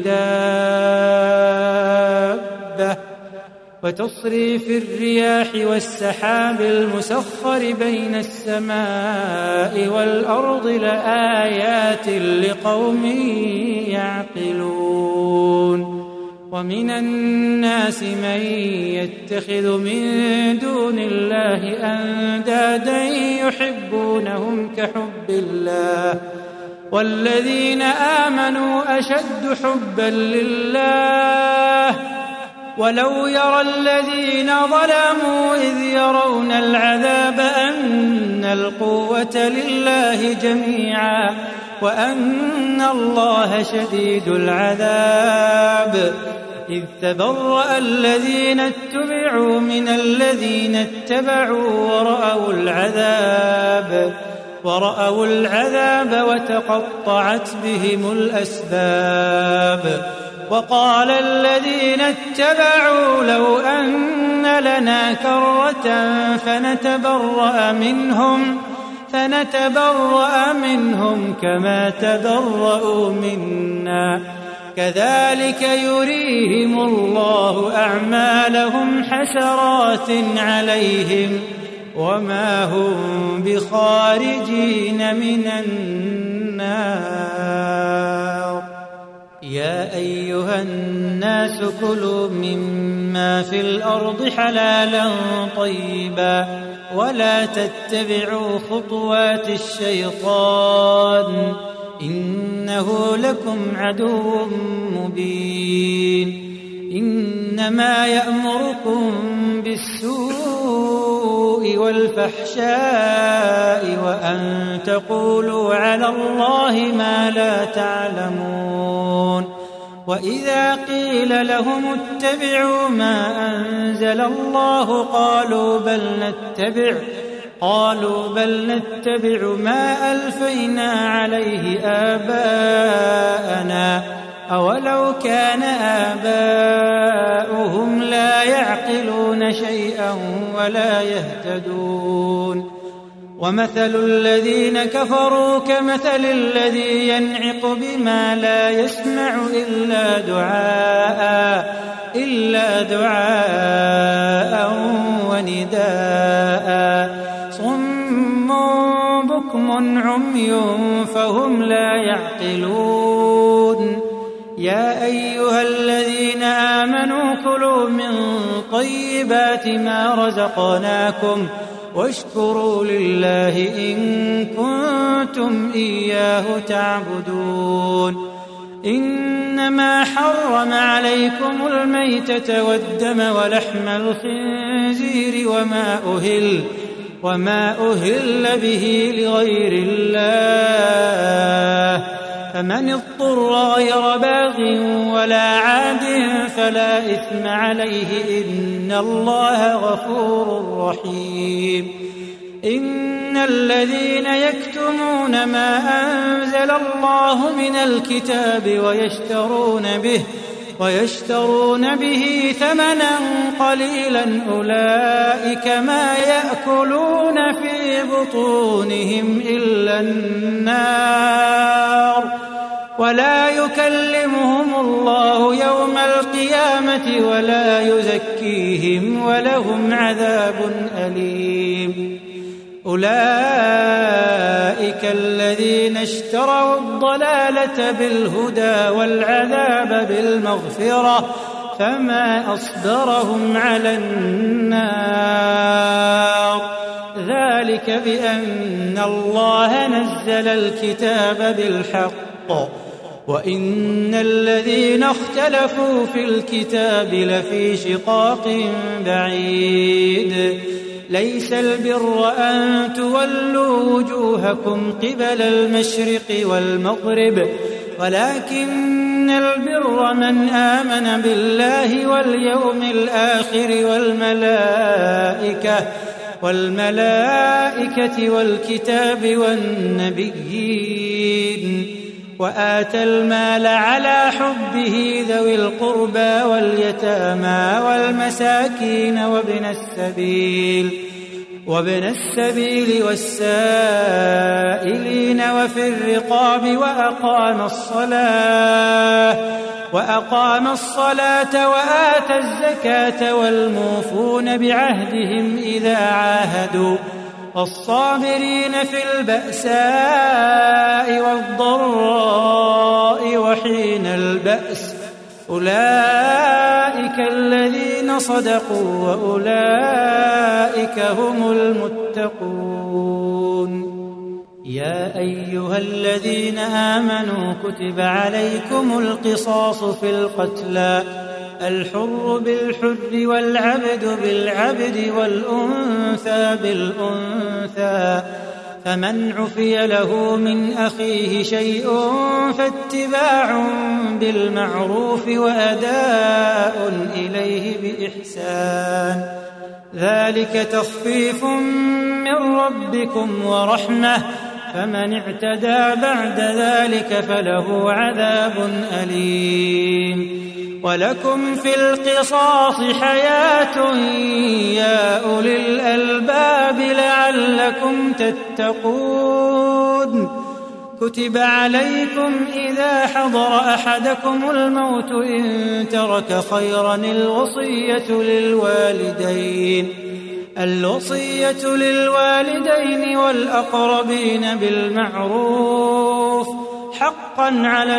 دابة وتصريف الرياح والسحاب المسخر بين السماء والأرض لآيات لقوم يعقلون ومن الناس من يتخذ من دون الله أندادا يحبونهم كحب الله والذين آمنوا أشد حبا لله ولو يرى الذين ظلموا إذ يرون العذاب أن القوة لله جميعا وأن الله شديد العذاب إذ تبرأ الذين اتبعوا من الذين اتبعوا ورأوا العذاب وتقطعت بهم الأسباب وقال الذين اتبعوا لو أن لنا كرة فنتبرأ منهم كما تبرأوا منا كذلك يريهم الله أعمالهم حسرات عليهم وما هم بخارجين من النار يا أيها الناس كلوا مما في الأرض حلالا طيبا ولا تتبعوا خطوات الشيطان إنه لكم عدو مبين إنما يأمركم بالسوء والفحشاء وأن تقولوا على الله ما لا تعلمون وإذا قيل لهم اتبعوا ما أنزل الله قالوا بل نتبع ما ألفينا عليه آباءنا أولو كان آباؤهم لا يعقلون شيئا ولا يهتدون ومثل الذين كفروا كمثل الذي ينعق بما لا يسمع إلا دعاء ونداء صم بكم عمي فهم لا يعقلون يا أيها الذين آمنوا كلوا من طيبات ما رزقناكم واشكروا لله إن كنتم إياه تعبدون إنما حرم عليكم الميتة والدم ولحم الخنزير وما أهل به لغير الله فمن اضطر غير باغ ولا عاد فلا إثم عليه إن الله غفور رحيم إن الذين يكتمون ما أنزل الله من الكتاب ويشترون به ثمنا قليلا أولئك ما يأكلون في بطونهم إلا النار ولا يكلمهم الله يوم القيامة ولا يزكيهم ولهم عذاب أليم أولئك الذين اشتروا الضلالة بالهدى والعذاب بالمغفرة فما أصبرهم على النار ذلك بأن الله نزل الكتاب بالحق وإن الذين اختلفوا في الكتاب لفي شقاق بعيد ليس البر أن تولوا وجوهكم قبل المشرق والمغرب ولكن البر من آمن بالله واليوم الآخر والملائكة والكتاب والنبيين وآتى المال على حبه ذوي القربى واليتامى والمساكين وابن السبيل والسائلين وفي الرقاب وأقام الصلاة وآتى الزكاة والموفون بعهدهم إذا عاهدوا والصابرين في البأساء والضراء وحين البأس أولئك الذين صدقوا وأولئك هم المتقون يا أيها الذين آمنوا كتب عليكم القصاص في القتلى الحر بالحر والعبد بالعبد والأنثى بالأنثى فمن عفي له من أخيه شيء فاتباع بالمعروف وأداء إليه بإحسان ذلك تخفيف من ربكم ورحمة فمن اعتدى بعد ذلك فله عذاب أليم ولكم في القصاص حياة يا أولي الألباب لعلكم تتقون كتب عليكم إذا حضر أحدكم الموت إن ترك خيرا الوصية للوالدين والأقربين بالمعروف حقا على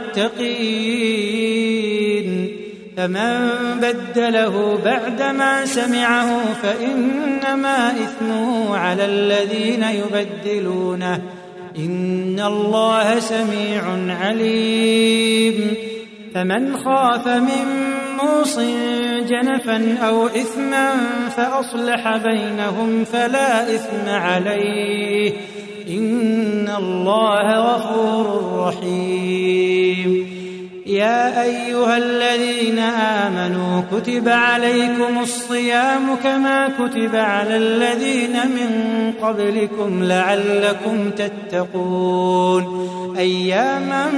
المتقين فمن بدله بعدما سمعه فإنما إثمه على الذين يبدلونه إن الله سميع عليم فمن خاف من موص جنفا أو إثما فأصلح بينهم فلا إثم عليه إن الله غفور رحيم يا أيها الذين آمنوا كتب عليكم الصيام كما كتب على الذين من قبلكم لعلكم تتقون أياما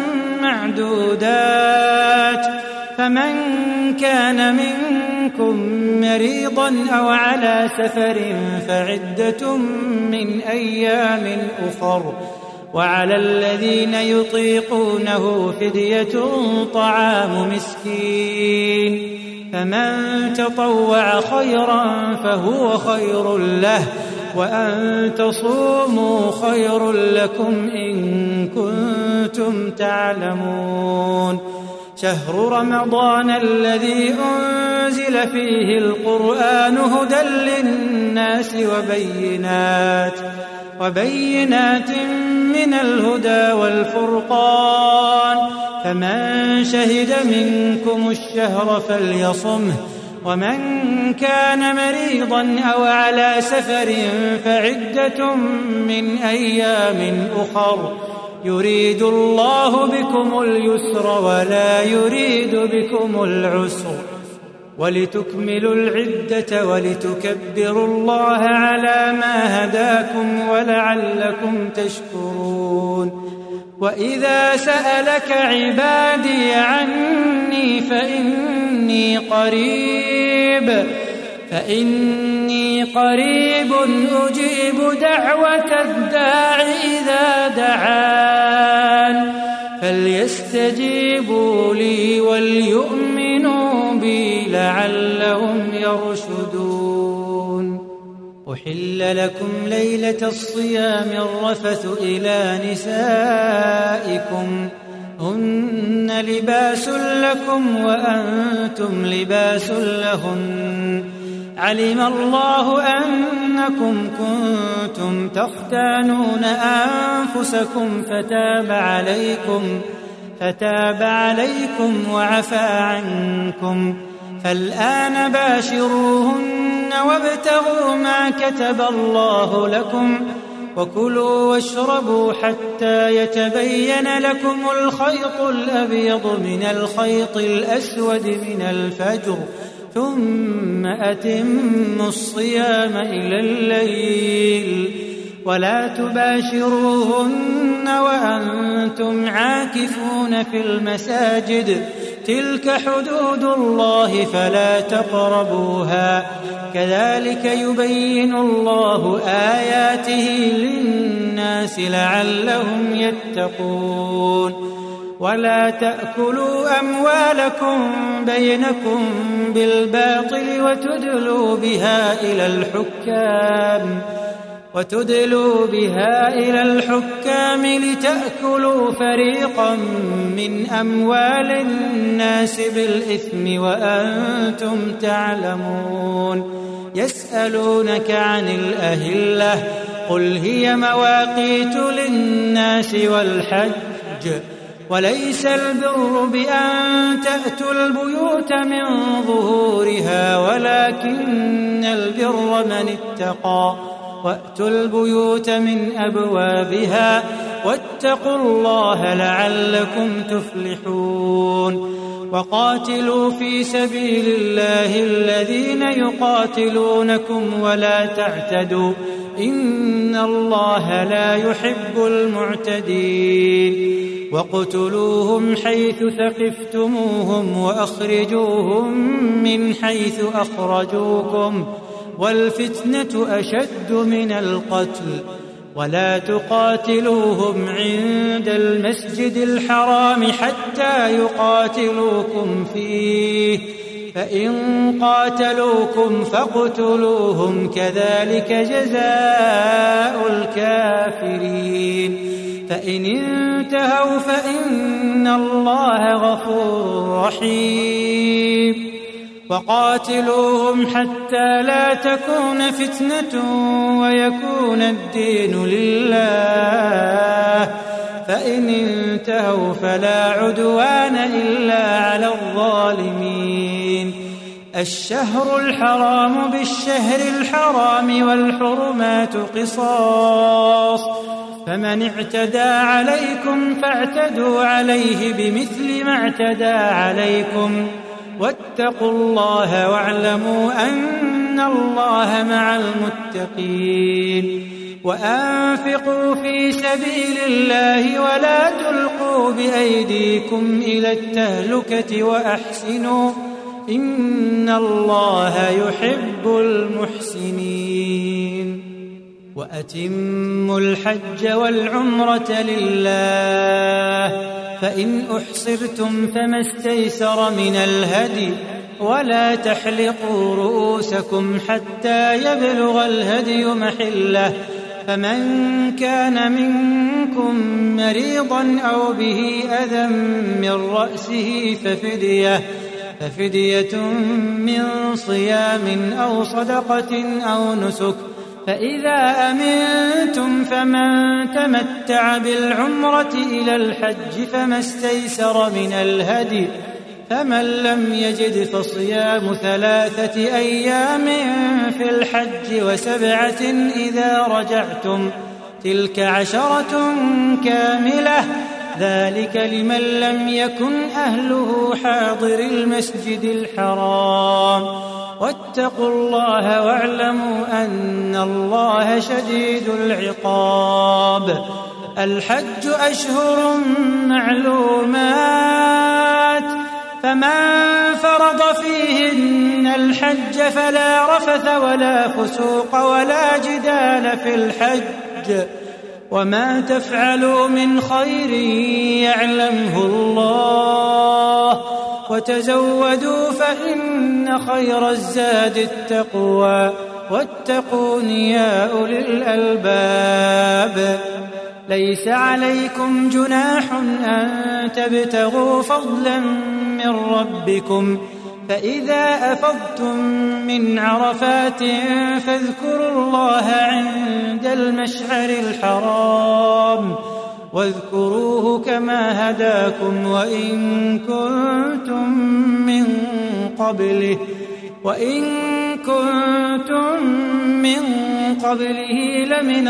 معدودات فمن كان منكم مريضا أو على سفر فعدة من أيام أخر وعلى الذين يطيقونه فدية طعام مسكين فمن تطوع خيرا فهو خير له وأن تصوموا خير لكم إن كنتم تعلمون شهر رمضان الذي أنزل فيه القرآن هدى للناس وبينات من الهدى والفرقان فمن شهد منكم الشهر فليصمه ومن كان مريضا أو على سفر فعدة من أيام أخر يريد الله بكم اليسر ولا يريد بكم العسر ولتكملوا العدة ولتكبروا الله على ما هداكم ولعلكم تشكرون وإذا سألك عبادي عني فإني قريب أجيب دعوة الداع إذا دعان فليستجيبوا لي وليؤمنوا بي لعلهم يرشدون أحل لكم ليلة الصيام الرفث إلى نسائكم هن لباس لكم وأنتم لباس لهن علم الله أنكم كنتم تختانون أنفسكم فتاب عليكم وعفى عنكم فالآن باشروهن وابتغوا ما كتب الله لكم وكلوا واشربوا حتى يتبين لكم الخيط الأبيض من الخيط الأسود من الفجر ثم أتموا الصيام إلى الليل ولا تباشروهن وأنتم عاكفون في المساجد تلك حدود الله فلا تقربوها كذلك يبين الله آياته للناس لعلهم يتقون ولا تأكلوا أموالكم بينكم بالباطل وتدلوا بها إلى الحكام لتأكلوا فريقا من أموال الناس بالإثم وأنتم تعلمون يسألونك عن الأهلة قل هي مواقيت للناس والحج وليس البر بأن تأتوا البيوت من ظهورها ولكن البر من اتقى وأتوا البيوت من أبوابها واتقوا الله لعلكم تفلحون وقاتلوا في سبيل الله الذين يقاتلونكم ولا تعتدوا إن الله لا يحب المعتدين وقتلوهم حيث ثقفتموهم وأخرجوهم من حيث أخرجوكم والفتنة أشد من القتل ولا تقاتلوهم عند المسجد الحرام حتى يقاتلوكم فيه فإن قاتلوكم فاقتلوهم كذلك جزاء الكافرين فإن انتهوا فإن الله غفور رحيم وقاتلوهم حتى لا تكون فتنة ويكون الدين لله فإن انتهوا فلا عدوان إلا على الظالمين الشهر الحرام بالشهر الحرام والحرمات قصاص فمن اعتدى عليكم فاعتدوا عليه بمثل ما اعتدى عليكم واتقوا الله واعلموا أن الله مع المتقين وأنفقوا في سبيل الله ولا تلقوا بأيديكم إلى التهلكة وأحسنوا إن الله يحب المحسنين وأتموا الحج والعمرة لله فإن أحصرتم فما استيسر من الهدي ولا تحلقوا رؤوسكم حتى يبلغ الهدي محله فمن كان منكم مريضا أو به أذى من رأسه ففدية من صيام أو صدقة أو نسك فإذا أمنتم فمن تمتع بالعمرة إلى الحج فما استيسر من الهدي فمن لم يجد فصيام 3 أيام في الحج و7 إذا رجعتم تلك 10 كاملة ذلك لمن لم يكن أهله حاضر المسجد الحرام واتقوا الله واعلموا أن الله شديد العقاب الحج أشهر معلومات فمن فرض فيهن الحج فلا رفث ولا فسوق ولا جدال في الحج وما تفعلوا من خير يعلمه الله وتزودوا فإن خير الزاد التقوى واتقون يا أولي الألباب ليس عليكم جناح أن تبتغوا فضلا من ربكم فإذا أفضتم من عرفات فاذكروا الله عند المشعر الحرام واذكروه كما هداكم وإن كنتم من قبله لمن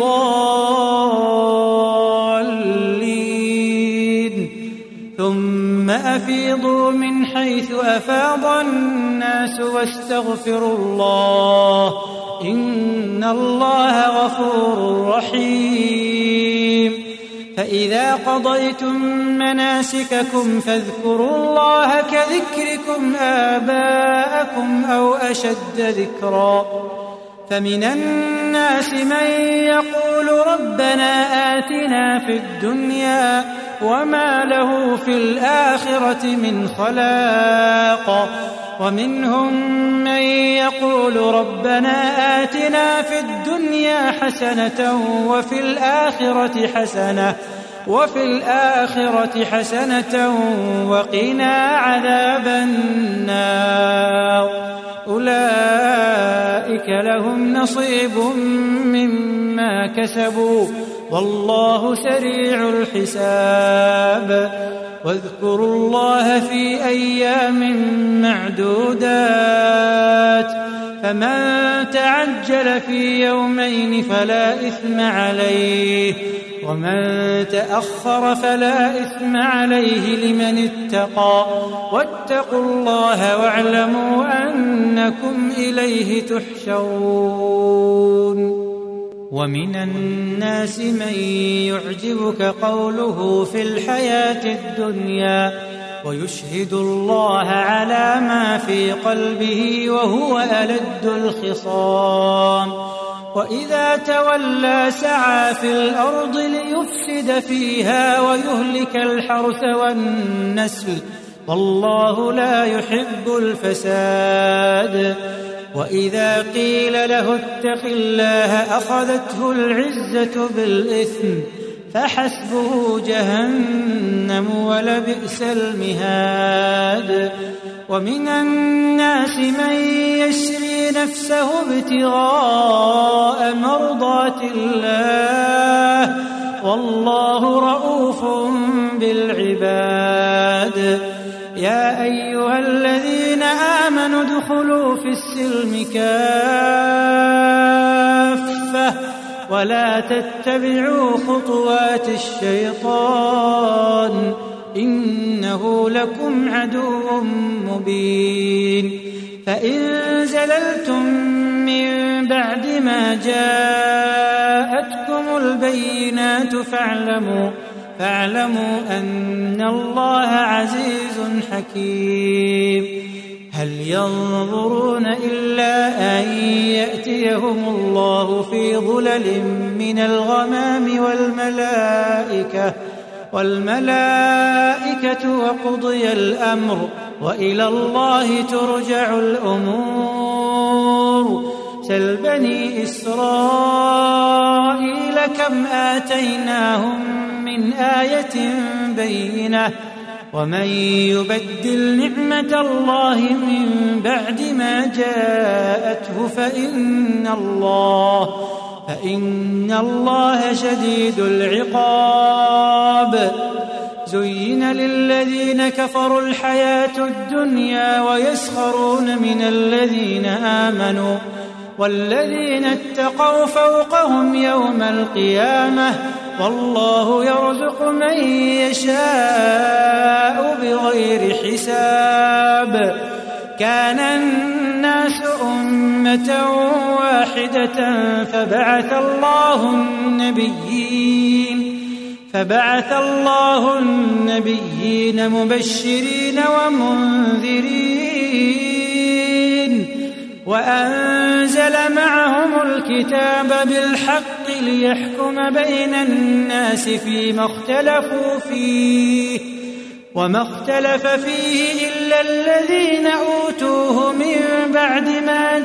الضالين ثم أفيضوا من حيث أفاض الناس واستغفروا الله إن الله غفور رحيم فإذا قضيتم مناسككم فاذكروا الله كذكركم آباءكم أو أشد ذكرا فمن الناس من يقول ربنا آتنا في الدنيا وما له في الآخرة من خلاق ومنهم من يقول ربنا آتنا في الدنيا حسنة وفي الآخرة حسنة وقنا عذاب النار أولئك فأولئك لهم نصيب مما كسبوا والله سريع الحساب. واذكروا الله في أيام معدودات فمن تعجل في يومين فلا إثم عليه ومن تأخر فلا إثم عليه لمن اتقى واتقوا الله واعلموا أنكم إليه تحشرون. ومن الناس من يعجبك قوله في الحياة الدنيا ويشهد الله على ما في قلبه وهو ألد الخصام وإذا تولى سعى في الأرض ليفسد فيها ويهلك الحرث والنسل والله لا يحب الفساد. وإذا قيل له اتق الله أخذته العزة بالإثم فحسبه جهنم ولبئس المهاد. ومن الناس من يشري نفسه ابتغاء مرضات الله والله رؤوف بالعباد. يا أيها الذين آمنوا ادخلوا في السلم كافة ولا تتبعوا خطوات الشيطان إنه لكم عدو مبين. فإن زللتم من بعد ما جاءتكم البينات فاعلموا أن الله عزيز حكيم. هل ينظرون إلا أن يأتيهم الله في ظلل من الغمام والملائكة وقضي الأمر وإلى الله ترجع الأمور. سل بني إسرائيل كم آتيناهم من آية بينة ومن يبدل نعمة الله من بعد ما جاءته فإن الله شديد العقاب. زين للذين كفروا الحياة الدنيا ويسخرون من الذين آمنوا والذين اتقوا فوقهم يوم القيامة والله يرزق من يشاء بغير حساب. كان الناس أمة واحدة فبعث الله النبيين مبشرين ومنذرين وأنزل معهم الكتاب بالحق ليحكم بين الناس فيما اختلفوا فيه وما اختلف فيه إلا الذين أوتوه من بعد ما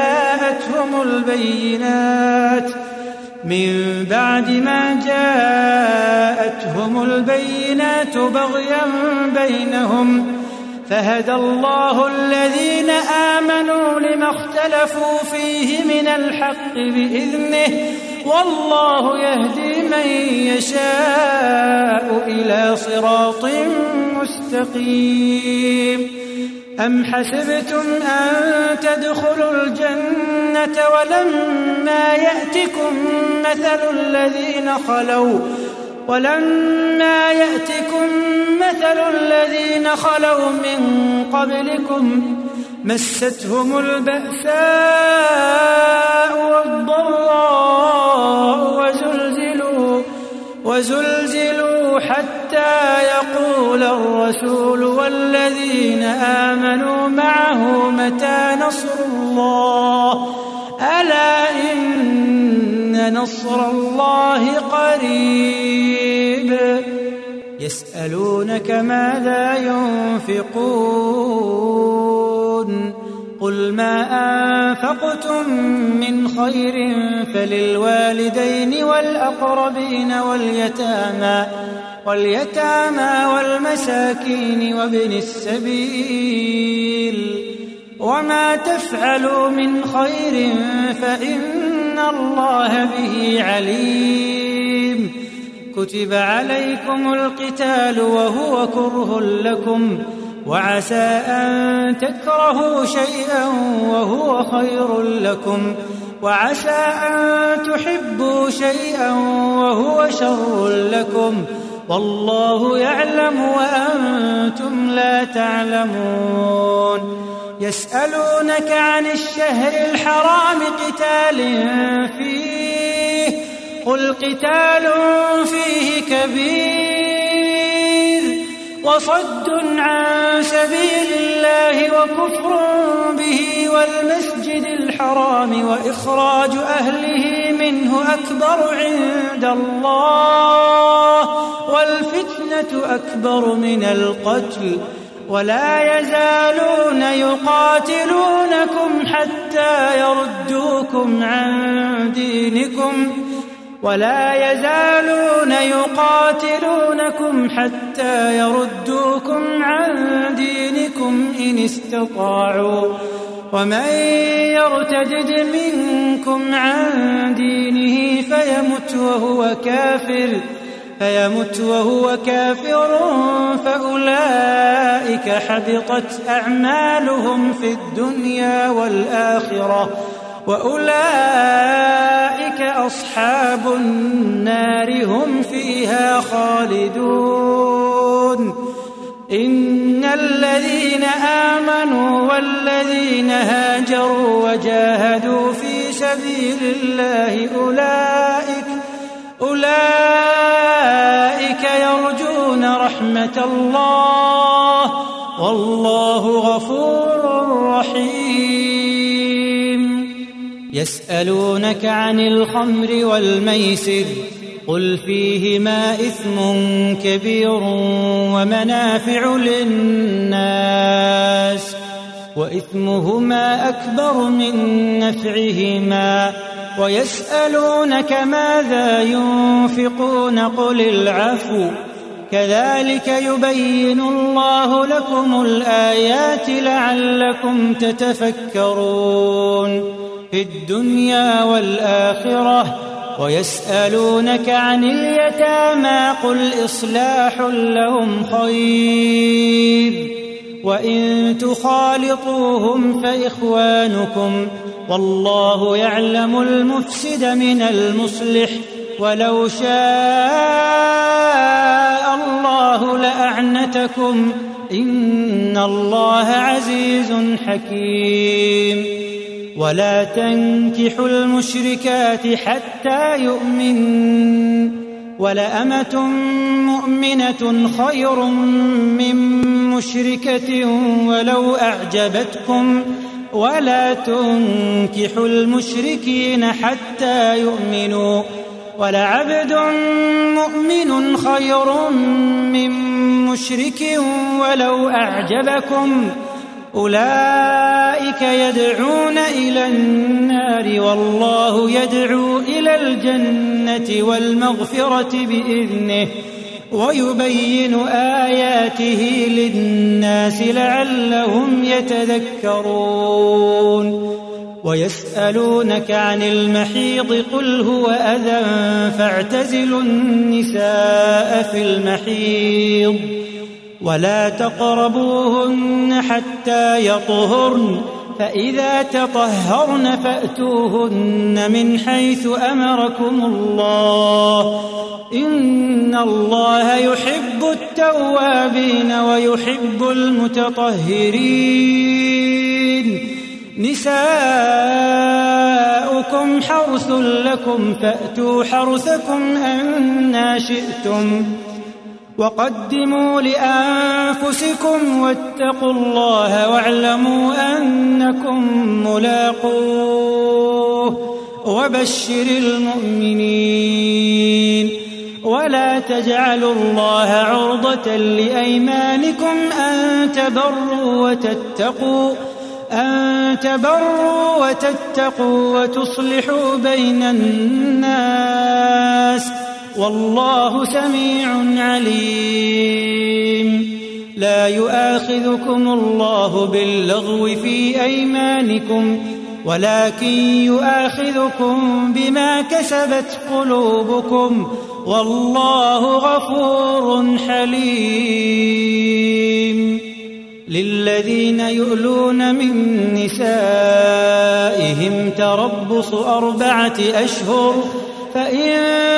جاءتهم البينات بغيا بينهم فهدى الله الذين آمنوا لما اختلفوا فيه من الحق بإذنه والله يهدي من يشاء إلى صراط مستقيم. أم حسبتم أن تدخلوا الجنة ولما يأتكم مثل الذين خلوا من قبلكم مستهم البأساء والضراء وزلزلوا حتى يقول الرسول والذين آمنوا معه متى نصر الله ألا إن نصر الله قريب. يسألونك ماذا ينفقون قل ما أنفقتم من خير فللوالدين والأقربين واليتامى والمساكين وابن السبيل وما تفعلوا من خير فإن الله به عليم. كتب عليكم القتال وهو كره لكم، وعسى أن تكرهوا شيئا وهو خير لكم، وعسى أن تحبوا شيئا وهو شر لكم، والله يعلم وأنتم لا تعلمون. يسألونك عن الشهر الحرام قتال فيه، قل قتال فيه كبير، وصد عن سبيل الله وكفر به والمسجد الحرام وإخراج أهله منه أكبر عند الله، والفتنة أكبر من القتل، ولا يزالون يقاتلونكم حتى يردوكم عن دينكم إن استطاعوا، ومن يرتد منكم عن دينه فيمت وهو كافر فأولئك حبطت أعمالهم في الدنيا والآخرة، وأولئك أصحاب النار هم فيها خالدون. إن الذين آمنوا والذين هاجروا وجاهدوا في سبيل الله أولئك يرجون رحمة الله، والله غفور رحيم. يسألونك عن الخمر والميسر، قل فيهما إثم كبير ومنافع للناس، وإثمهما أكبر من نفعهما، ويسألونك ماذا ينفقون قل العفو، كذلك يبين الله لكم الآيات لعلكم تتفكرون في الدنيا والآخرة. ويسألونك عن اليتامى قل إصلاح لهم خير، وإن تخالطوهم فإخوانكم، والله يعلم المفسد من المصلح، ولو شاء الله لأعنتكم، إن الله عزيز حكيم. ولا تنكحوا المشركات حتى يؤمنوا، ولأمة مؤمنة خير من مشركة ولو أعجبتكم، ولا تنكحوا المشركين حتى يؤمنوا، ولعبد مؤمن خير من مشرك ولو أعجبكم، أولئك يدعون إلى النار والله يدعو إلى الجنة والمغفرة بإذنه، ويبين آياته للناس لعلهم يتذكرون. ويسألونك عن المحيض قل هو أذى فاعتزلوا النساء في المحيض، ولا تقربوهن حتى يطهرن، فإذا تطهرن فأتوهن من حيث أمركم الله، إن الله يحب التوابين ويحب المتطهرين. نساؤكم حرث لكم فأتوا حرثكم أنى شئتم، وقدموا لأنفسكم واتقوا الله واعلموا أنكم ملاقوه، وبشر المؤمنين. ولا تجعلوا الله عرضة لأيمانكم أن تبروا وتتقوا وتصلحوا بين الناس، والله سميع عليم. لا يؤاخذكم الله باللغو في أيمانكم ولكن يؤاخذكم بما كسبت قلوبكم والله غفور حليم. للذين يؤلون من نسائهم تربص 4 أشهر فإن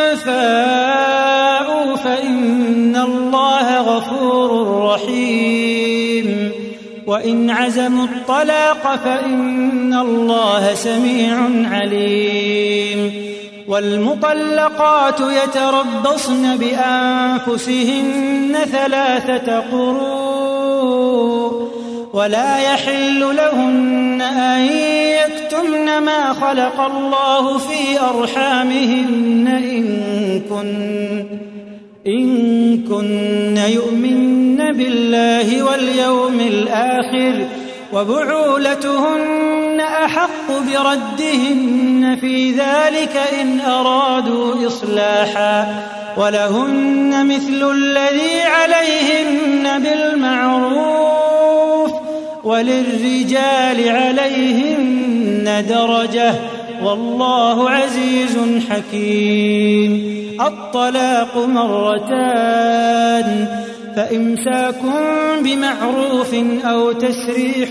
فاءوا فإن الله غفور رحيم. وإن عزموا الطلاق فإن الله سميع عليم. والمطلقات يتربصن بأنفسهن 3 قروء ولا يحل لهن أن يكتمن ما خلق الله في أرحامهن إن كن يؤمن بالله واليوم الآخر وبعولتهن أحق بردهن في ذلك إن أرادوا إصلاحا ولهن مثل الذي عليهن بالمعروف وللرجال عليهن درجة والله عزيز حكيم. الطلاق 2 فإمساك بمعروف أو تسريح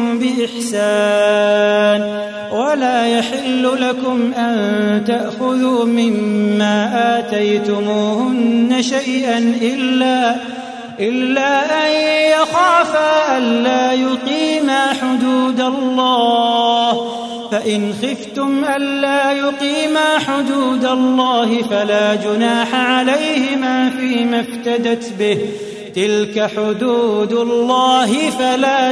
بإحسان ولا يحل لكم أن تأخذوا مما آتيتموهن شيئا إلا أن يخافا ألا يقيما حدود الله فإن خفتم ألا يقيما حدود الله فلا جناح عليهما فيما افتدت به تلك حدود الله فلا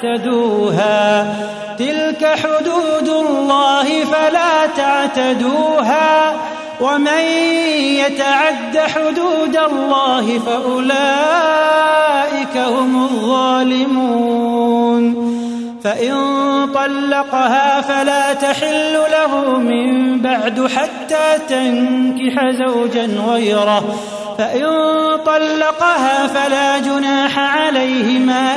تعتدوها ومن يتعد حدود الله فأولئك هم الظالمون. فإن طلقها فلا تحل له من بعد حتى تنكح زوجا غيره فإن طلقها فلا جناح عليهما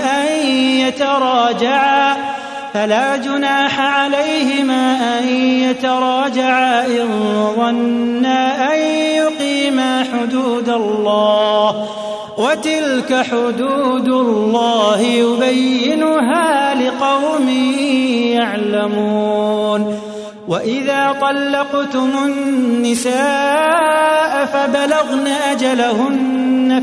أن يتراجعا إن ظنا أن يقيما حدود الله وتلك حدود الله يبينها لقوم يعلمون. وإذا طلقتم النساء فبلغن أجلهن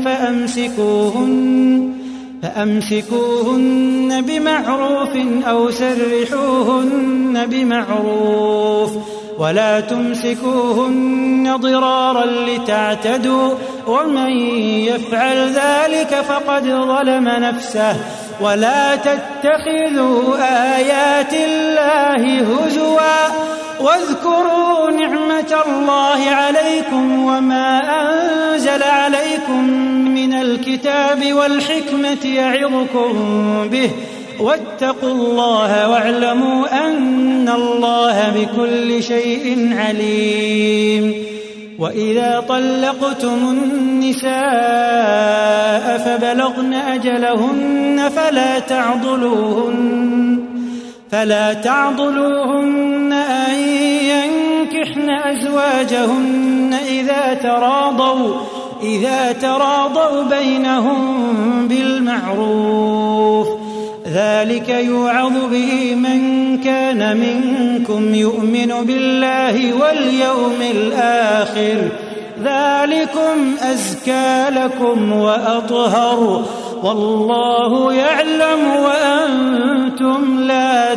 فأمسكوهن بمعروف أو سرحوهن بمعروف ولا تمسكوهن ضرارا لتعتدوا ومن يفعل ذلك فقد ظلم نفسه. ولا تتخذوا آيات الله هزوا واذكروا نعمة الله عليكم وما أنزل عليكم من الكتاب والحكمة يعظكم به واتقوا الله واعلموا أن الله بكل شيء عليم. وإذا طلقتم النساء فبلغن أجلهن فلا تعضلوهن أن ينكحن أزواجهن إذا تراضوا بينهم بالمعروف ذلك يوعظ به من كان منكم يؤمن بالله واليوم الآخر ذلكم أزكى لكم وأطهر والله يعلم وأنتم لا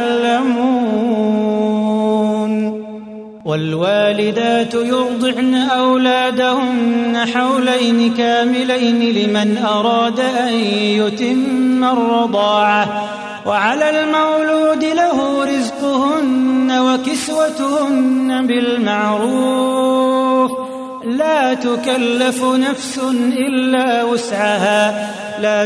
تعلمون. والوالدات يرضعن أولادهن حولين كاملين لمن أراد أن يتم الرضاعة وعلى المولود له رزقهن وكسوتهن بالمعروف لا تكلف نفس إلا وسعها لا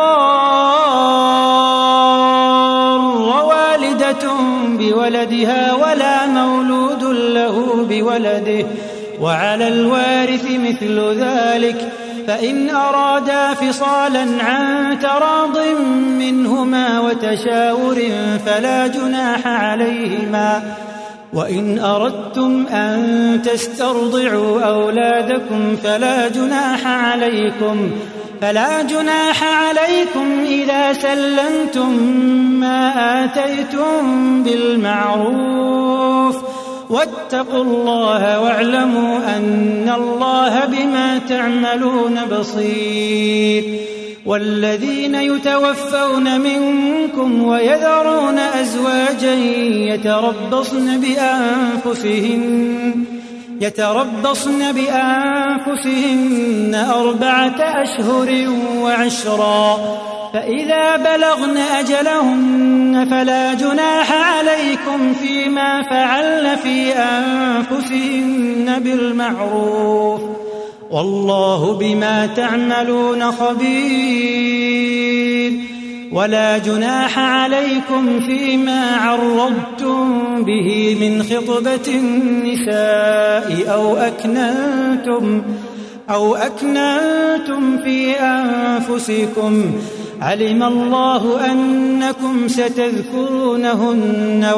تضار والدة بولدها ولا مولود له بولده وعلى الوارث مثل ذلك فإن أرادا فصالا عن تراض منهما وتشاور فلا جناح عليهما. وإن أردتم أن تسترضعوا أولادكم فلا جناح عليكم إذا سلمتم ما آتيتم بالمعروف. واتقوا الله واعلموا أن الله بما تعملون بصير. والذين يتوفون منكم ويذرون أزواجا يتربصن بأنفسهن 4 أشهر وعشرا، فإذا بلغن أجلهن فلا جناح عليكم فيما فعلن في أنفسهن بالمعروف، والله بما تعملون خبير. ولا جناح عليكم فيما عرضتم به من خطبة النساء أو أكننتم في أنفسكم، علم الله أنكم ستذكرونهن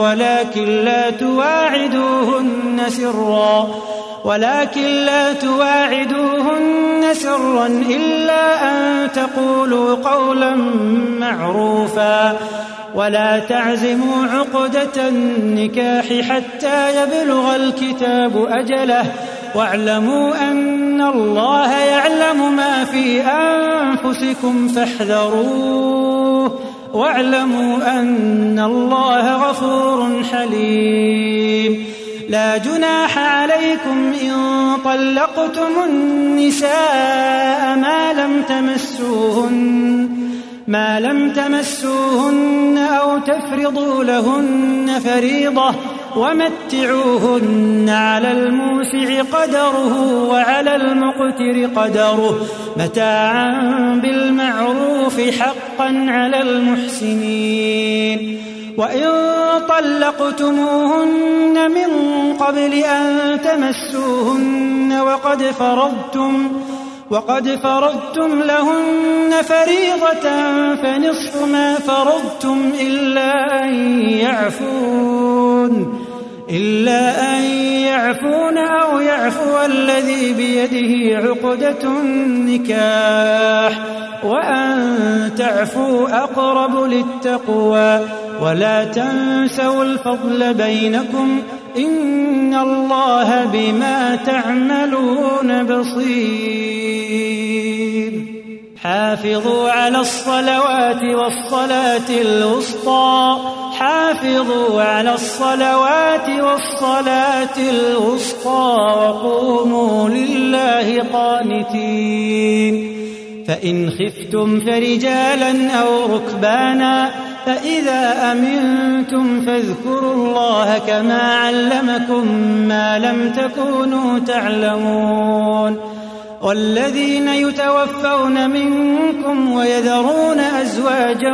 ولكن لا تواعدوهن سرا إلا أن تقولوا قولا معروفا. ولا تعزموا عقدة النكاح حتى يبلغ الكتاب أجله، واعلموا أن الله يعلم ما في أنفسكم فاحذروه، واعلموا أن الله غفور حليم. لا جناح عليكم إن طلقتم النساء ما لم تمسوهن أو تفرضوا لهن فريضة، ومتعوهن على الموسع قدره وعلى المقتر قدره متاعا بالمعروف حقا على المحسنين. وإن طلقتموهن من قبل أن تمسوهن وقد فرضتم لهن فريضة فنصف ما فرضتم إلا أن يعفون أو يعفو الذي بيده عقدة النكاح، وأن تعفوا أقرب للتقوى. ولا تنسوا الفضل بينكم، إن الله بما تعملون بصير. حافظوا على الصلوات والصلاة الوسطى وقوموا لله قانتين. فإن خفتم فرجالا أو ركبانا، فإذا أمنتم فاذكروا الله كما علمكم ما لم تكونوا تعلمون. والذين يتوفون منكم ويذرون أزواجا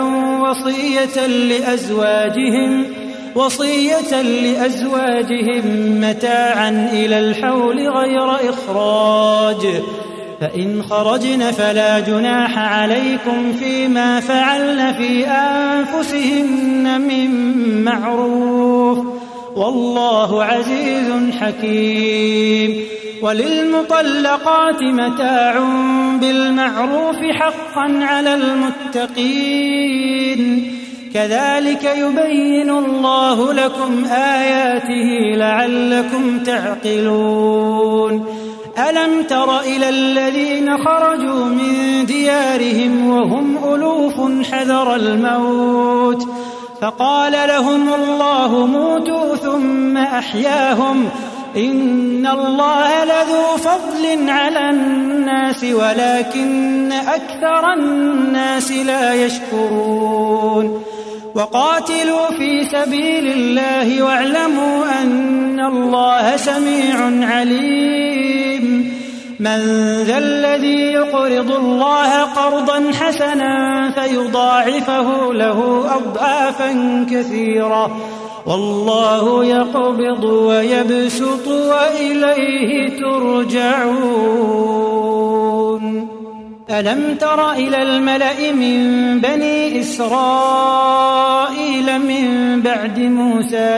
وصية لأزواجهم متاعا إلى الحول غير إخراج، فإن خرجن فلا جناح عليكم فيما فعلن في أنفسهن من معروف، والله عزيز حكيم. وللمطلقات متاع بالمعروف حقا على المتقين، كذلك يبين الله لكم آياته لعلكم تعقلون. ألم تر إلى الذين خرجوا من ديارهم وهم ألوف حذر الموت فقال لهم الله موتوا ثم أحياهم، إن الله لذو فضل على الناس ولكن أكثر الناس لا يشكرون. وقاتلوا في سبيل الله واعلموا أن الله سميع عليم. من ذا الذي يقرض الله قرضا حسنا فيضاعفه له أضعافا كثيرة، والله يقبض ويبسط وإليه ترجعون. ألم تر إلى الملأ من بني إسرائيل من بعد موسى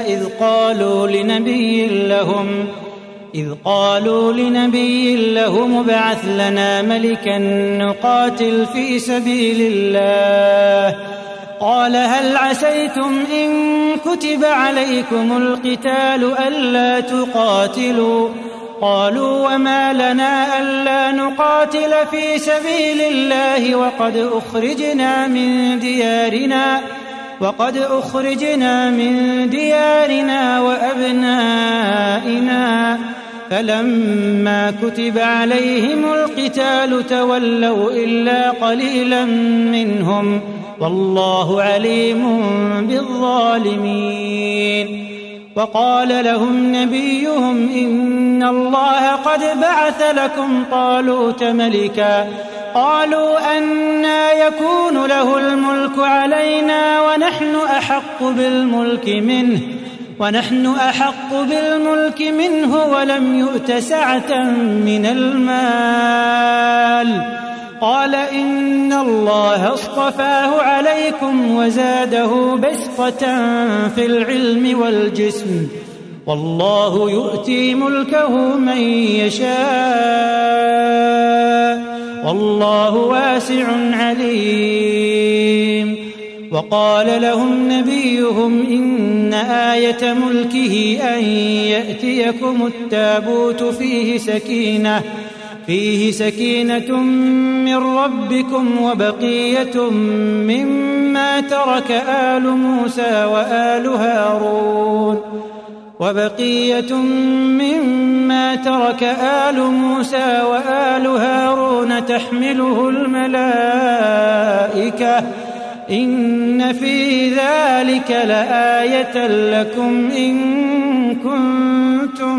إذ قالوا لنبي لهم ابعث لنا ملكا نقاتل في سبيل الله قال هل عسيتم إن كتب عليكم القتال ألا تقاتلوا قالوا وما لنا ألا نقاتل في سبيل الله وقد أخرجنا من ديارنا وأبنائنا فلما كتب عليهم القتال تولوا إلا قليلا منهم والله عليم بالظالمين وقال لهم نبيهم إن الله قد بعث لكم طالوت ملكا قالوا أنى يكون له الملك علينا ونحن أحق بالملك منه ولم يؤت سعة من المال قال إن الله اصطفاه عليكم وزاده بسطة في العلم والجسم والله يؤتي ملكه من يشاء والله واسع عليم وقال لهم نبيهم إن آية ملكه أن يأتيكم التابوت فيه سكينة من ربكم وبقية مما ترك آل موسى وآل هارون تحمله الملائكة إن في ذلك لآية لكم إن كنتم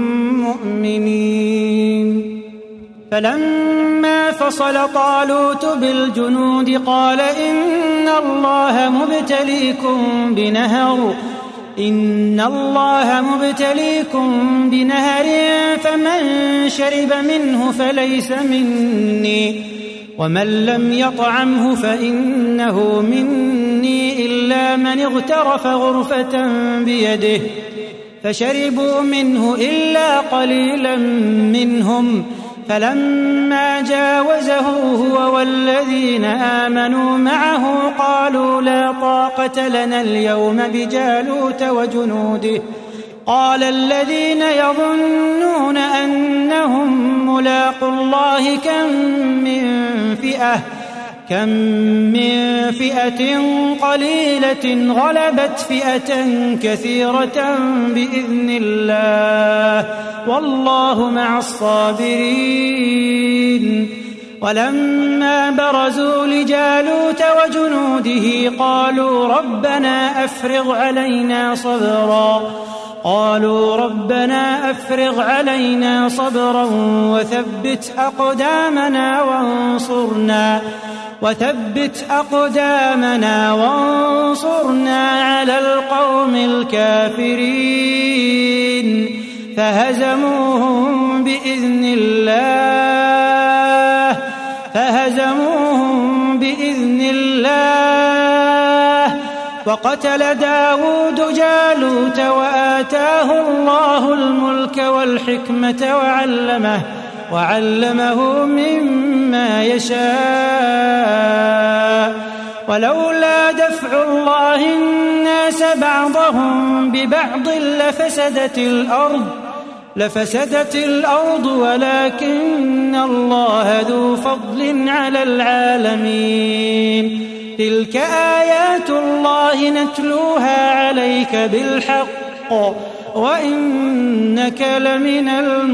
مؤمنين فلما فصل طالوت بالجنود قال إن الله مبتليكم بنهر فمن شرب منه فليس مني ومن لم يطعمه فإنه مني إلا من اغترف غرفة بيده فشربوا منه إلا قليلا منهم فلما جاوزه هو والذين آمنوا معه قالوا لا طاقة لنا اليوم بجالوت وجنوده قال الذين يظنون أنهم ملاقو الله كم من فئة قليلة غلبت فئة كثيرة بإذن الله والله مع الصابرين ولما برزوا لجالوت وجنوده قالوا ربنا أفرغ علينا صبرا وثبت أقدامنا وانصرنا على القوم الكافرين فهزموهم بإذن الله وقتل داود جالوت وآتاه الله الملك والحكمة وعلمه مما يشاء ولولا دفع الله الناس بعضهم ببعض لفسدت الأرض ولكن الله ذو فضل على العالمين تلك آيات الله نتلوها عليك بالحق وإنك لمن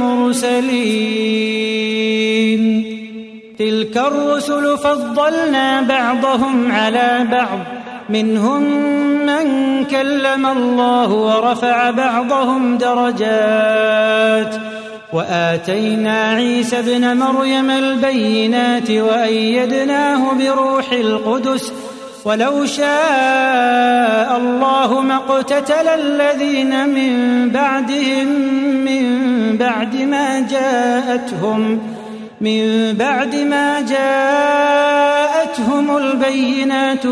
المرسلين تلك الرسل فضلنا بعضهم على بعض منهم من كلم الله ورفع بعضهم درجات وآتينا عيسى ابن مريم البينات وأيدناه بروح القدس ولو شاء الله ما اقتتل الذين من بعدهم من بعد ما جاءتهم من بعد ما جاءتهم البينات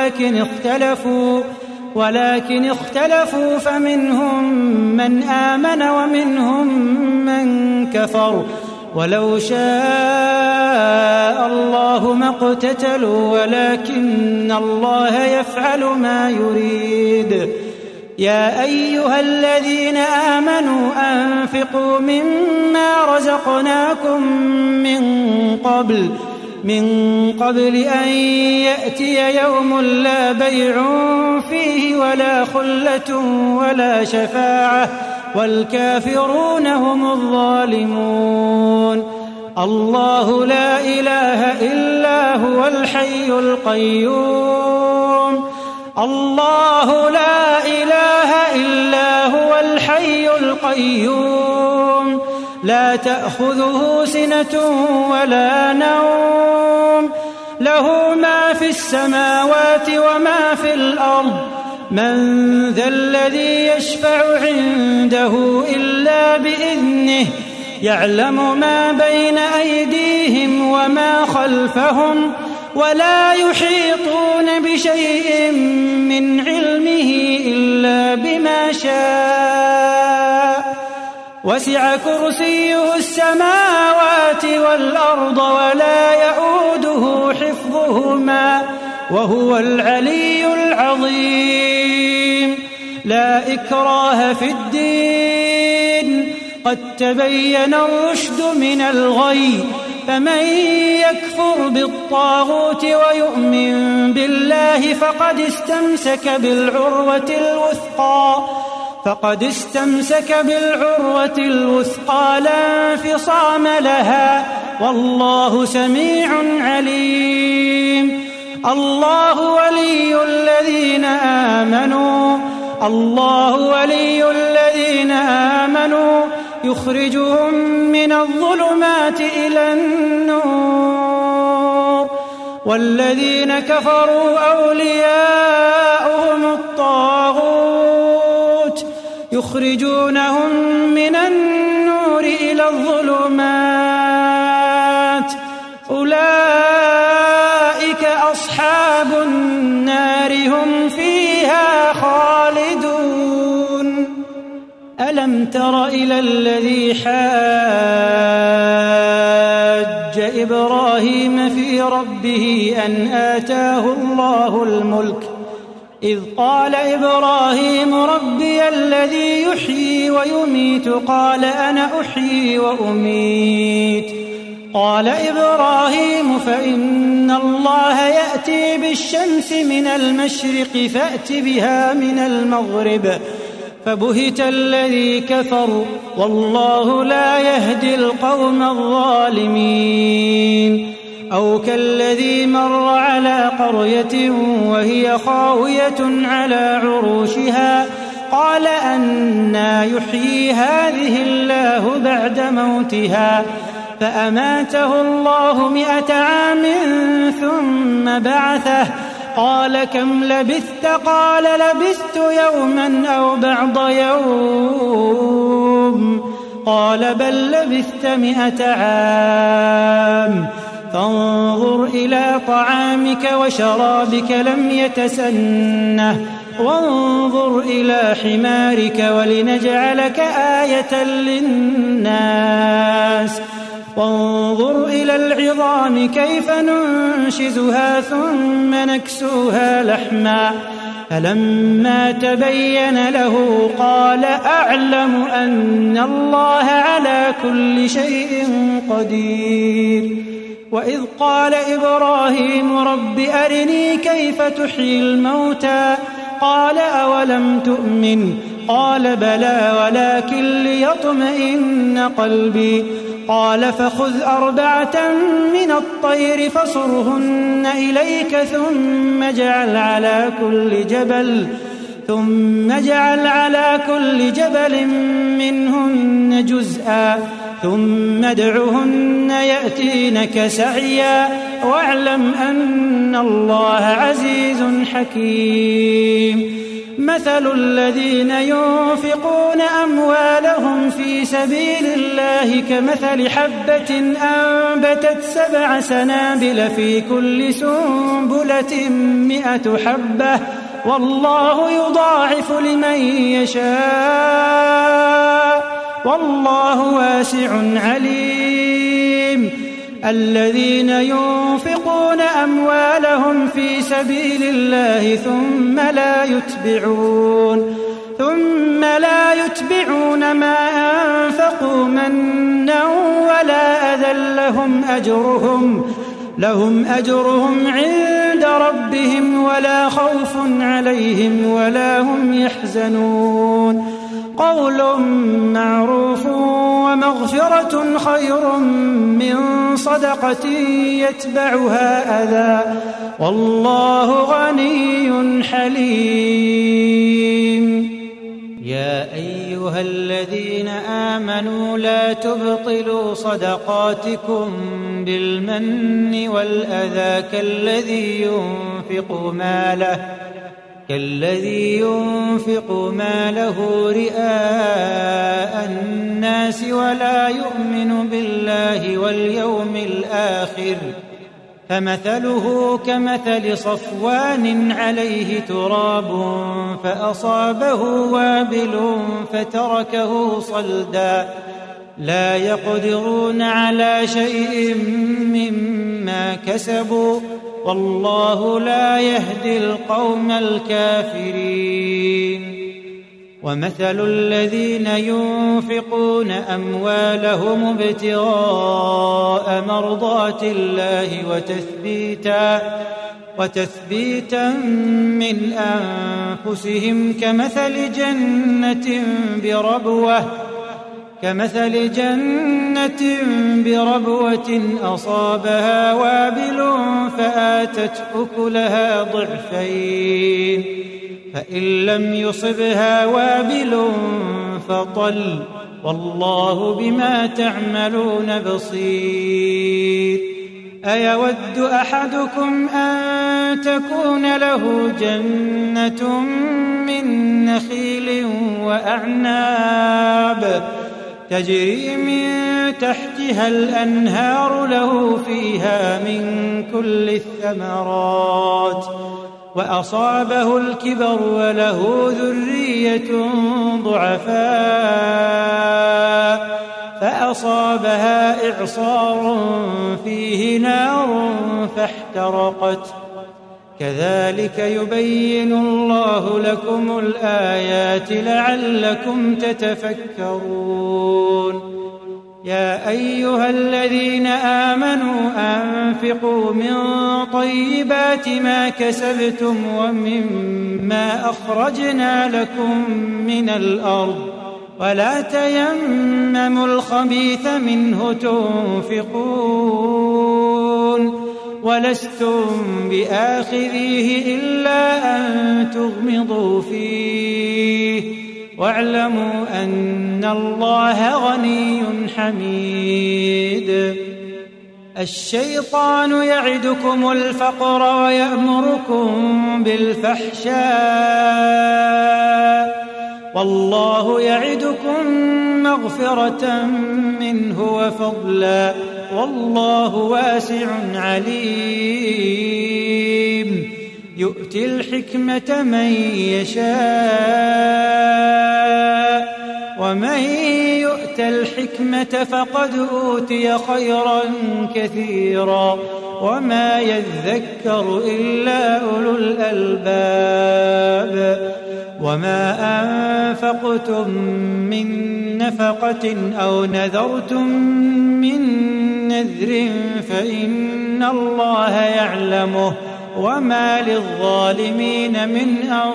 ولكن اختلفوا فمنهم من آمن ومنهم من كفر ولو شاء الله ما اقتتلوا ولكن الله يفعل ما يريد. يا أيها الذين آمنوا أنفقوا مما رزقناكم من قبل أن يأتي يوم لا بيع فيه ولا خلة ولا شفاعة والكافرون هم الظالمون. الله لا إله إلا هو الحي القيوم. الله لا إله إلا هو الحي القيوم لا تأخذه سنة ولا نوم له ما في السماوات وما في الأرض من ذا الذي يشفع عنده إلا بإذنه يعلم ما بين أيديهم وما خلفهم ولا يحيطون بشيء من علمه إلا بما شاء وسع كرسيه السماوات والأرض ولا يؤوده حفظهما وهو العلي العظيم. لا إكراه في الدين قد تبين الرشد من الغي فمن يكفر بالطاغوت ويؤمن بالله فقد استمسك بالعروة الوثقى لا انفصام لها والله سميع عليم. الله ولي الذين آمنوا يخرجهم من الظلمات إلى النور والذين كفروا أولياؤهم الطاغوت يخرجونهم من النور إلى الظلمات أولئك أصحاب النار هم فيها خالدون. ألم تر إلى الذي حاج إبراهيم في ربه أن آتاه الله الملك إذ قال إبراهيم ربي الذي يحيي ويميت قال أنا أحيي وأميت قال إبراهيم فإن الله يأتي بالشمس من المشرق فأت بها من المغرب فبهت الذي كفر والله لا يهدي القوم الظالمين. أو كالذي مر على قرية وهي خاوية على عروشها قال أنى يحيي هذه الله بعد موتها فأماته الله 100 عام ثم بعثه قال كم لبثت قال لبثت يوما أو بعض يوم قال بل لبثت 100 عام فانظر إلى طعامك وشرابك لم يتسنه وانظر إلى حمارك ولنجعلك آية للناس وانظر إلى العظام كيف ننشزها ثم نكسوها لحما فلما تبين له قال أعلم أن الله على كل شيء قدير. وإذ قال إبراهيم رب أرني كيف تحيي الموتى قال أولم تؤمن قال بلى ولكن ليطمئن قلبي قال فخذ 4 من الطير فصرهن إليك ثم اجعل على كل جبل منهن جزءا ثم ادعهن يأتينك سعيا واعلم أن الله عزيز حكيم. مثل الذين ينفقون أموالهم في سبيل الله كمثل حبة أنبتت 7 سنابل في كل سنبلة 100 حبة والله يضاعف لمن يشاء والله واسع عليم. الذين ينفقون أموالهم في سبيل الله ثم لا يتبعون ما أنفقوا منا ولا أذى لهم أجرهم عند ربهم ولا خوف عليهم ولا هم يحزنون. قول معروف ومغفرة خير من صدقة يتبعها أذى والله غني حليم. يا أيها الذين آمنوا لا تبطلوا صدقاتكم بالمن والأذى كالذي ينفق ماله رئاء الناس ولا يؤمن بالله واليوم الآخر فمثله كمثل صفوان عليه تراب فأصابه وابل فتركه صلدا لا يقدرون على شيء مما كسبوا والله لا يهدي القوم الكافرين. ومثل الذين ينفقون أموالهم ابتغاء مرضات الله وتثبيتا من أنفسهم كمثل جنة بربوة أصابها وابل فآتت أكلها ضعفين فإن لم يصبها وابل فطل والله بما تعملون بصير. أيود أحدكم أن تكون له جنة من نخيل وأعناب تجري من تحتها الأنهار له فيها من كل الثمرات وأصابه الكبر وله ذرية ضعفاء فأصابها إعصار فيه نار فاحترقت كذلك يبين الله لكم الآيات لعلكم تتفكرون. يا أيها الذين آمنوا أنفقوا من طيبات ما كسبتم ومما أخرجنا لكم من الأرض ولا تيمموا الخبيث منه تنفقون ولستم بآخذيه إلا أن تغمضوا فيه واعلموا أن الله غني حميد. الشيطان يعدكم الفقر ويأمركم بالفحشاء والله يعدكم مغفرة منه وفضلا والله واسع عليم. يؤتي الحكمة من يشاء ومن يؤت الحكمة فقد أوتي خيرا كثيرا وما يذكر إلا أولو الألباب. وما أنفقتم من نفقة أو نذرتم من نذر فإن الله يعلمه وما للظالمين من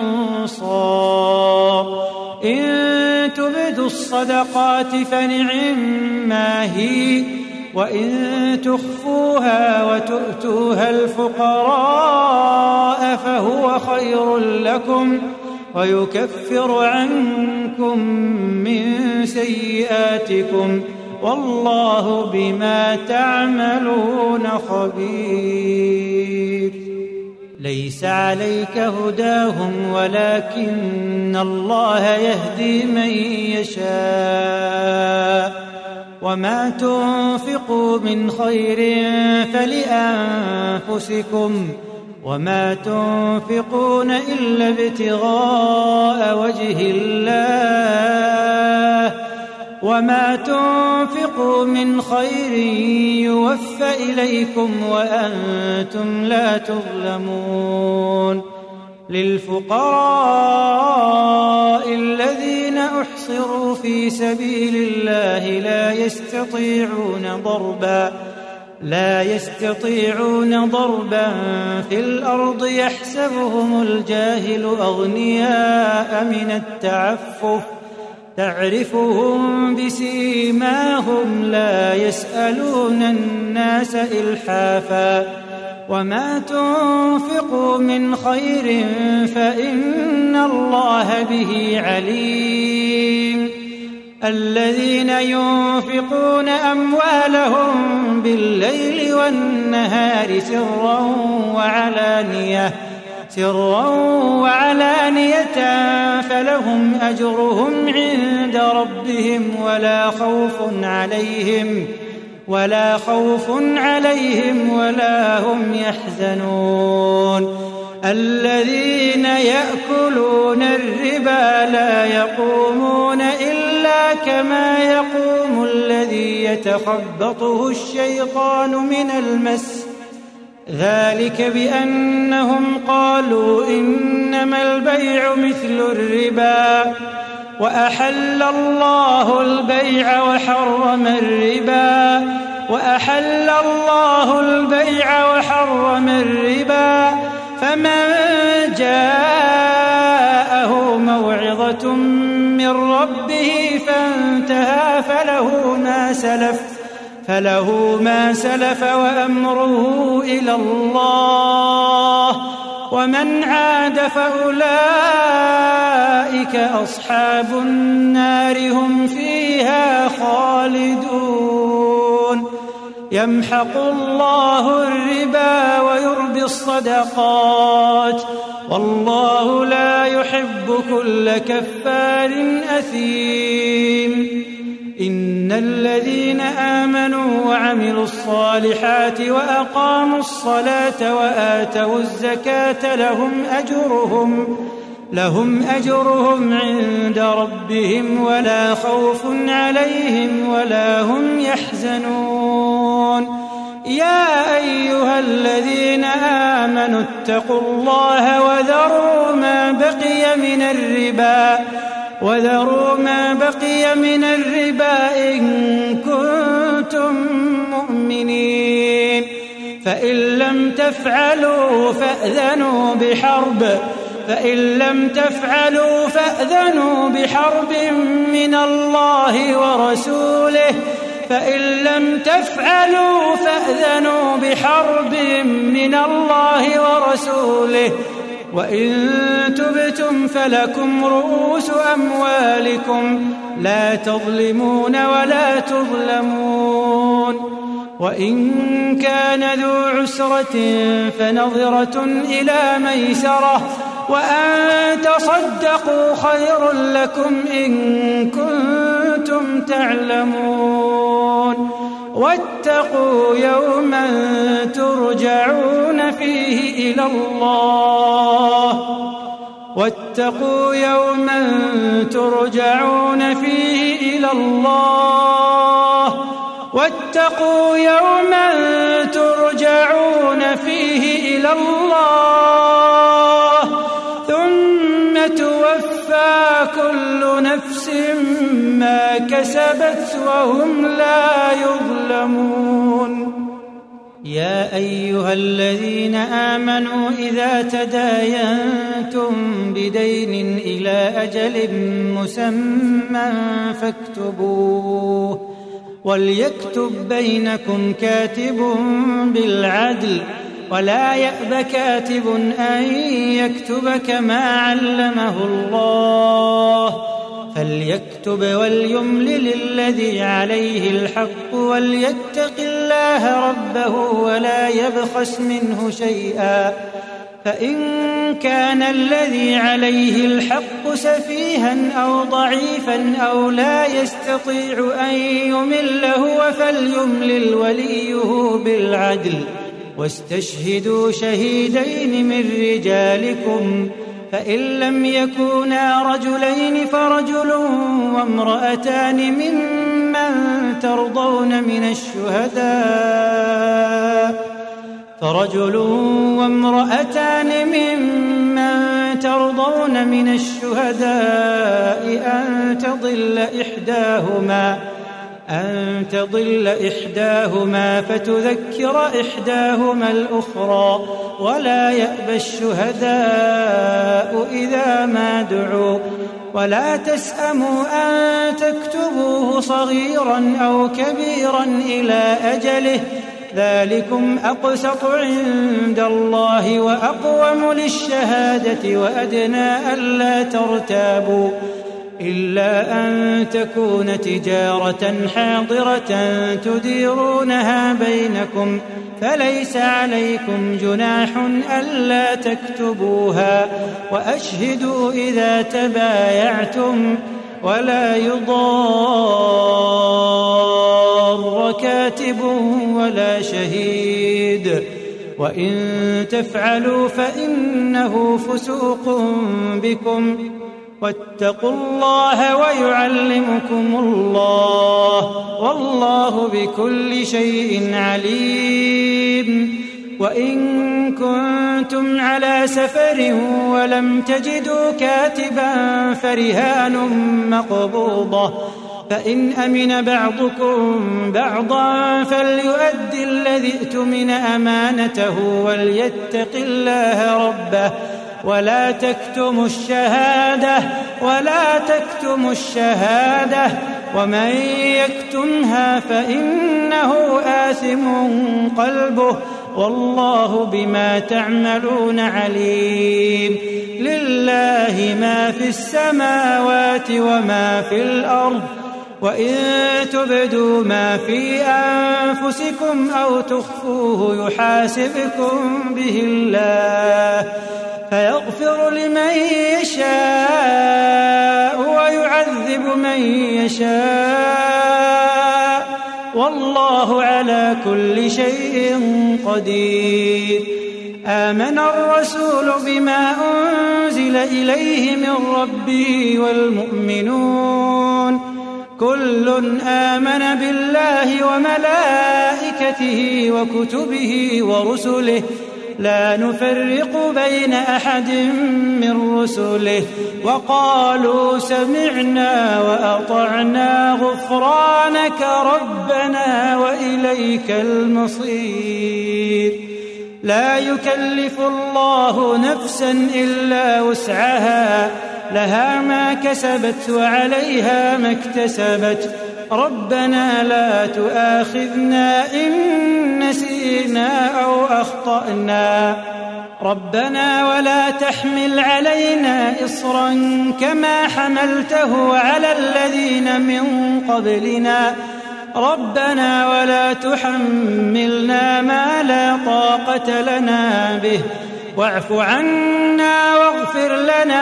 أنصار. إن تبدوا الصدقات فنعما هي وإن تخفوها وتؤتوها الفقراء فهو خير لكم ويكفر عنكم من سيئاتكم والله بما تعملون خبير. ليس عليك هداهم ولكن الله يهدي من يشاء وما تنفقوا من خير فلأنفسكم وما تنفقون إلا ابتغاء وجه الله وما تنفقوا من خير يوفى إليكم وأنتم لا تظلمون للفقراء الذين أحصروا في سبيل الله لا يستطيعون ضربا في الأرض يحسبهم الجاهل أغنياء من التعفف تعرفهم بسيماهم لا يسألون الناس إلحافا وما تنفقوا من خير فإن الله به عليم الذين ينفقون أموالهم بالليل والنهار سرا وعلانية فلهم أجرهم عند ربهم ولا خوف عليهم ولا هم يحزنون الذين يأكلون الربا لا يقومون إلا كما يقوم الذي يتخبطه الشيطان من المس ذلك بأنهم قالوا إنما البيع مثل الربا وأحل الله البيع وحرم الربا فمن جاءه موعظة من ربه فانتهى فله ما سلف وأمره إلى الله ومن عاد فأولئك أصحاب النار هم فيها خالدون يمحق الله الربا ويربي الصدقات والله لا يحب كل كفار أثيم إن الذين آمنوا وعملوا الصالحات وأقاموا الصلاة وآتوا الزكاة لهم أجرهم عند ربهم ولا خوف عليهم ولا هم يحزنون يا أيها الذين آمنوا اتقوا الله وذروا ما بقي من الربا إن كنتم مؤمنين فإن لم تفعلوا فأذنوا بحرب من الله ورسوله وإن تبتم فلكم رؤوس أموالكم لا تظلمون ولا تظلمون وإن كان ذو عسرة فنظرة إلى ميسرة وأن تصدقوا خير لكم إن كنتم تعلمون واتقوا يوما ترجعون فيه إلى الله ثم توفى كل نفس ما كسبت وهم لا يظلمون يا أيها الذين آمنوا إذا تداينتم بدين إلى أجل مسمى فاكتبوه وليكتب بينكم كاتب بالعدل ولا يأب كاتب أن يكتب كما علمه الله فليكتب وليملل الذي عليه الحق وليتق الله ربه ولا يبخس منه شيئا فإن كان الذي عليه الحق سفيها أو ضعيفا أو لا يستطيع أن يمل هو فليملل وليه بالعدل واستشهدوا شهيدين من رجالكم فإن لم يكونا رجلين فرجل وامرأتان ممن ترضون من الشهداء أن تضل إحداهما فتذكر إحداهما الأخرى ولا يأبى الشهداء إذا ما دعوا ولا تسأموا أن تكتبوه صغيرا أو كبيرا إلى أجله ذلكم أقسط عند الله وأقوم للشهادة وأدنى ألا ترتابوا إلا أن تكون تجارة حاضرة تديرونها بينكم فليس عليكم جناح ألا تكتبوها وأشهدوا إذا تبايعتم ولا يضار كاتب ولا شهيد وإن تفعلوا فإنه فسوق بكم واتقوا الله ويعلمكم الله والله بكل شيء عليم وإن كنتم على سفر ولم تجدوا كاتبا فرهان مقبوضة فإن أمن بعضكم بعضا فليؤدي الذي ائتمن أمانته وليتق الله ربه ولا تكتموا الشهادة ومن يكتمها فإنه آثم قلبه والله بما تعملون عليم لله ما في السماوات وما في الأرض وإن تبدوا ما في أنفسكم أو تخفوه يحاسبكم به الله فيغفر لمن يشاء ويعذب من يشاء والله على كل شيء قدير آمن الرسول بما أنزل إليه من ربه والمؤمنون كل آمن بالله وملائكته وكتبه ورسله لا نفرق بين أحد من رسله وقالوا سمعنا وأطعنا غفرانك ربنا وإليك المصير لا يكلف الله نفسا إلا وسعها لها ما كسبت وعليها ما اكتسبت ربنا لا تؤاخذنا إن نسينا أو أخطأنا ربنا ولا تحمل علينا إصرا كما حملته على الذين من قبلنا ربنا ولا تحملنا ما لا طاقة لنا به واعف عنا واغفر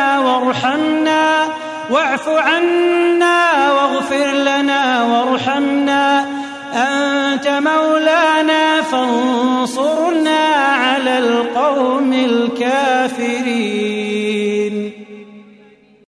لنا وارحمنا أنت مولانا فانصرنا على القوم الكافرين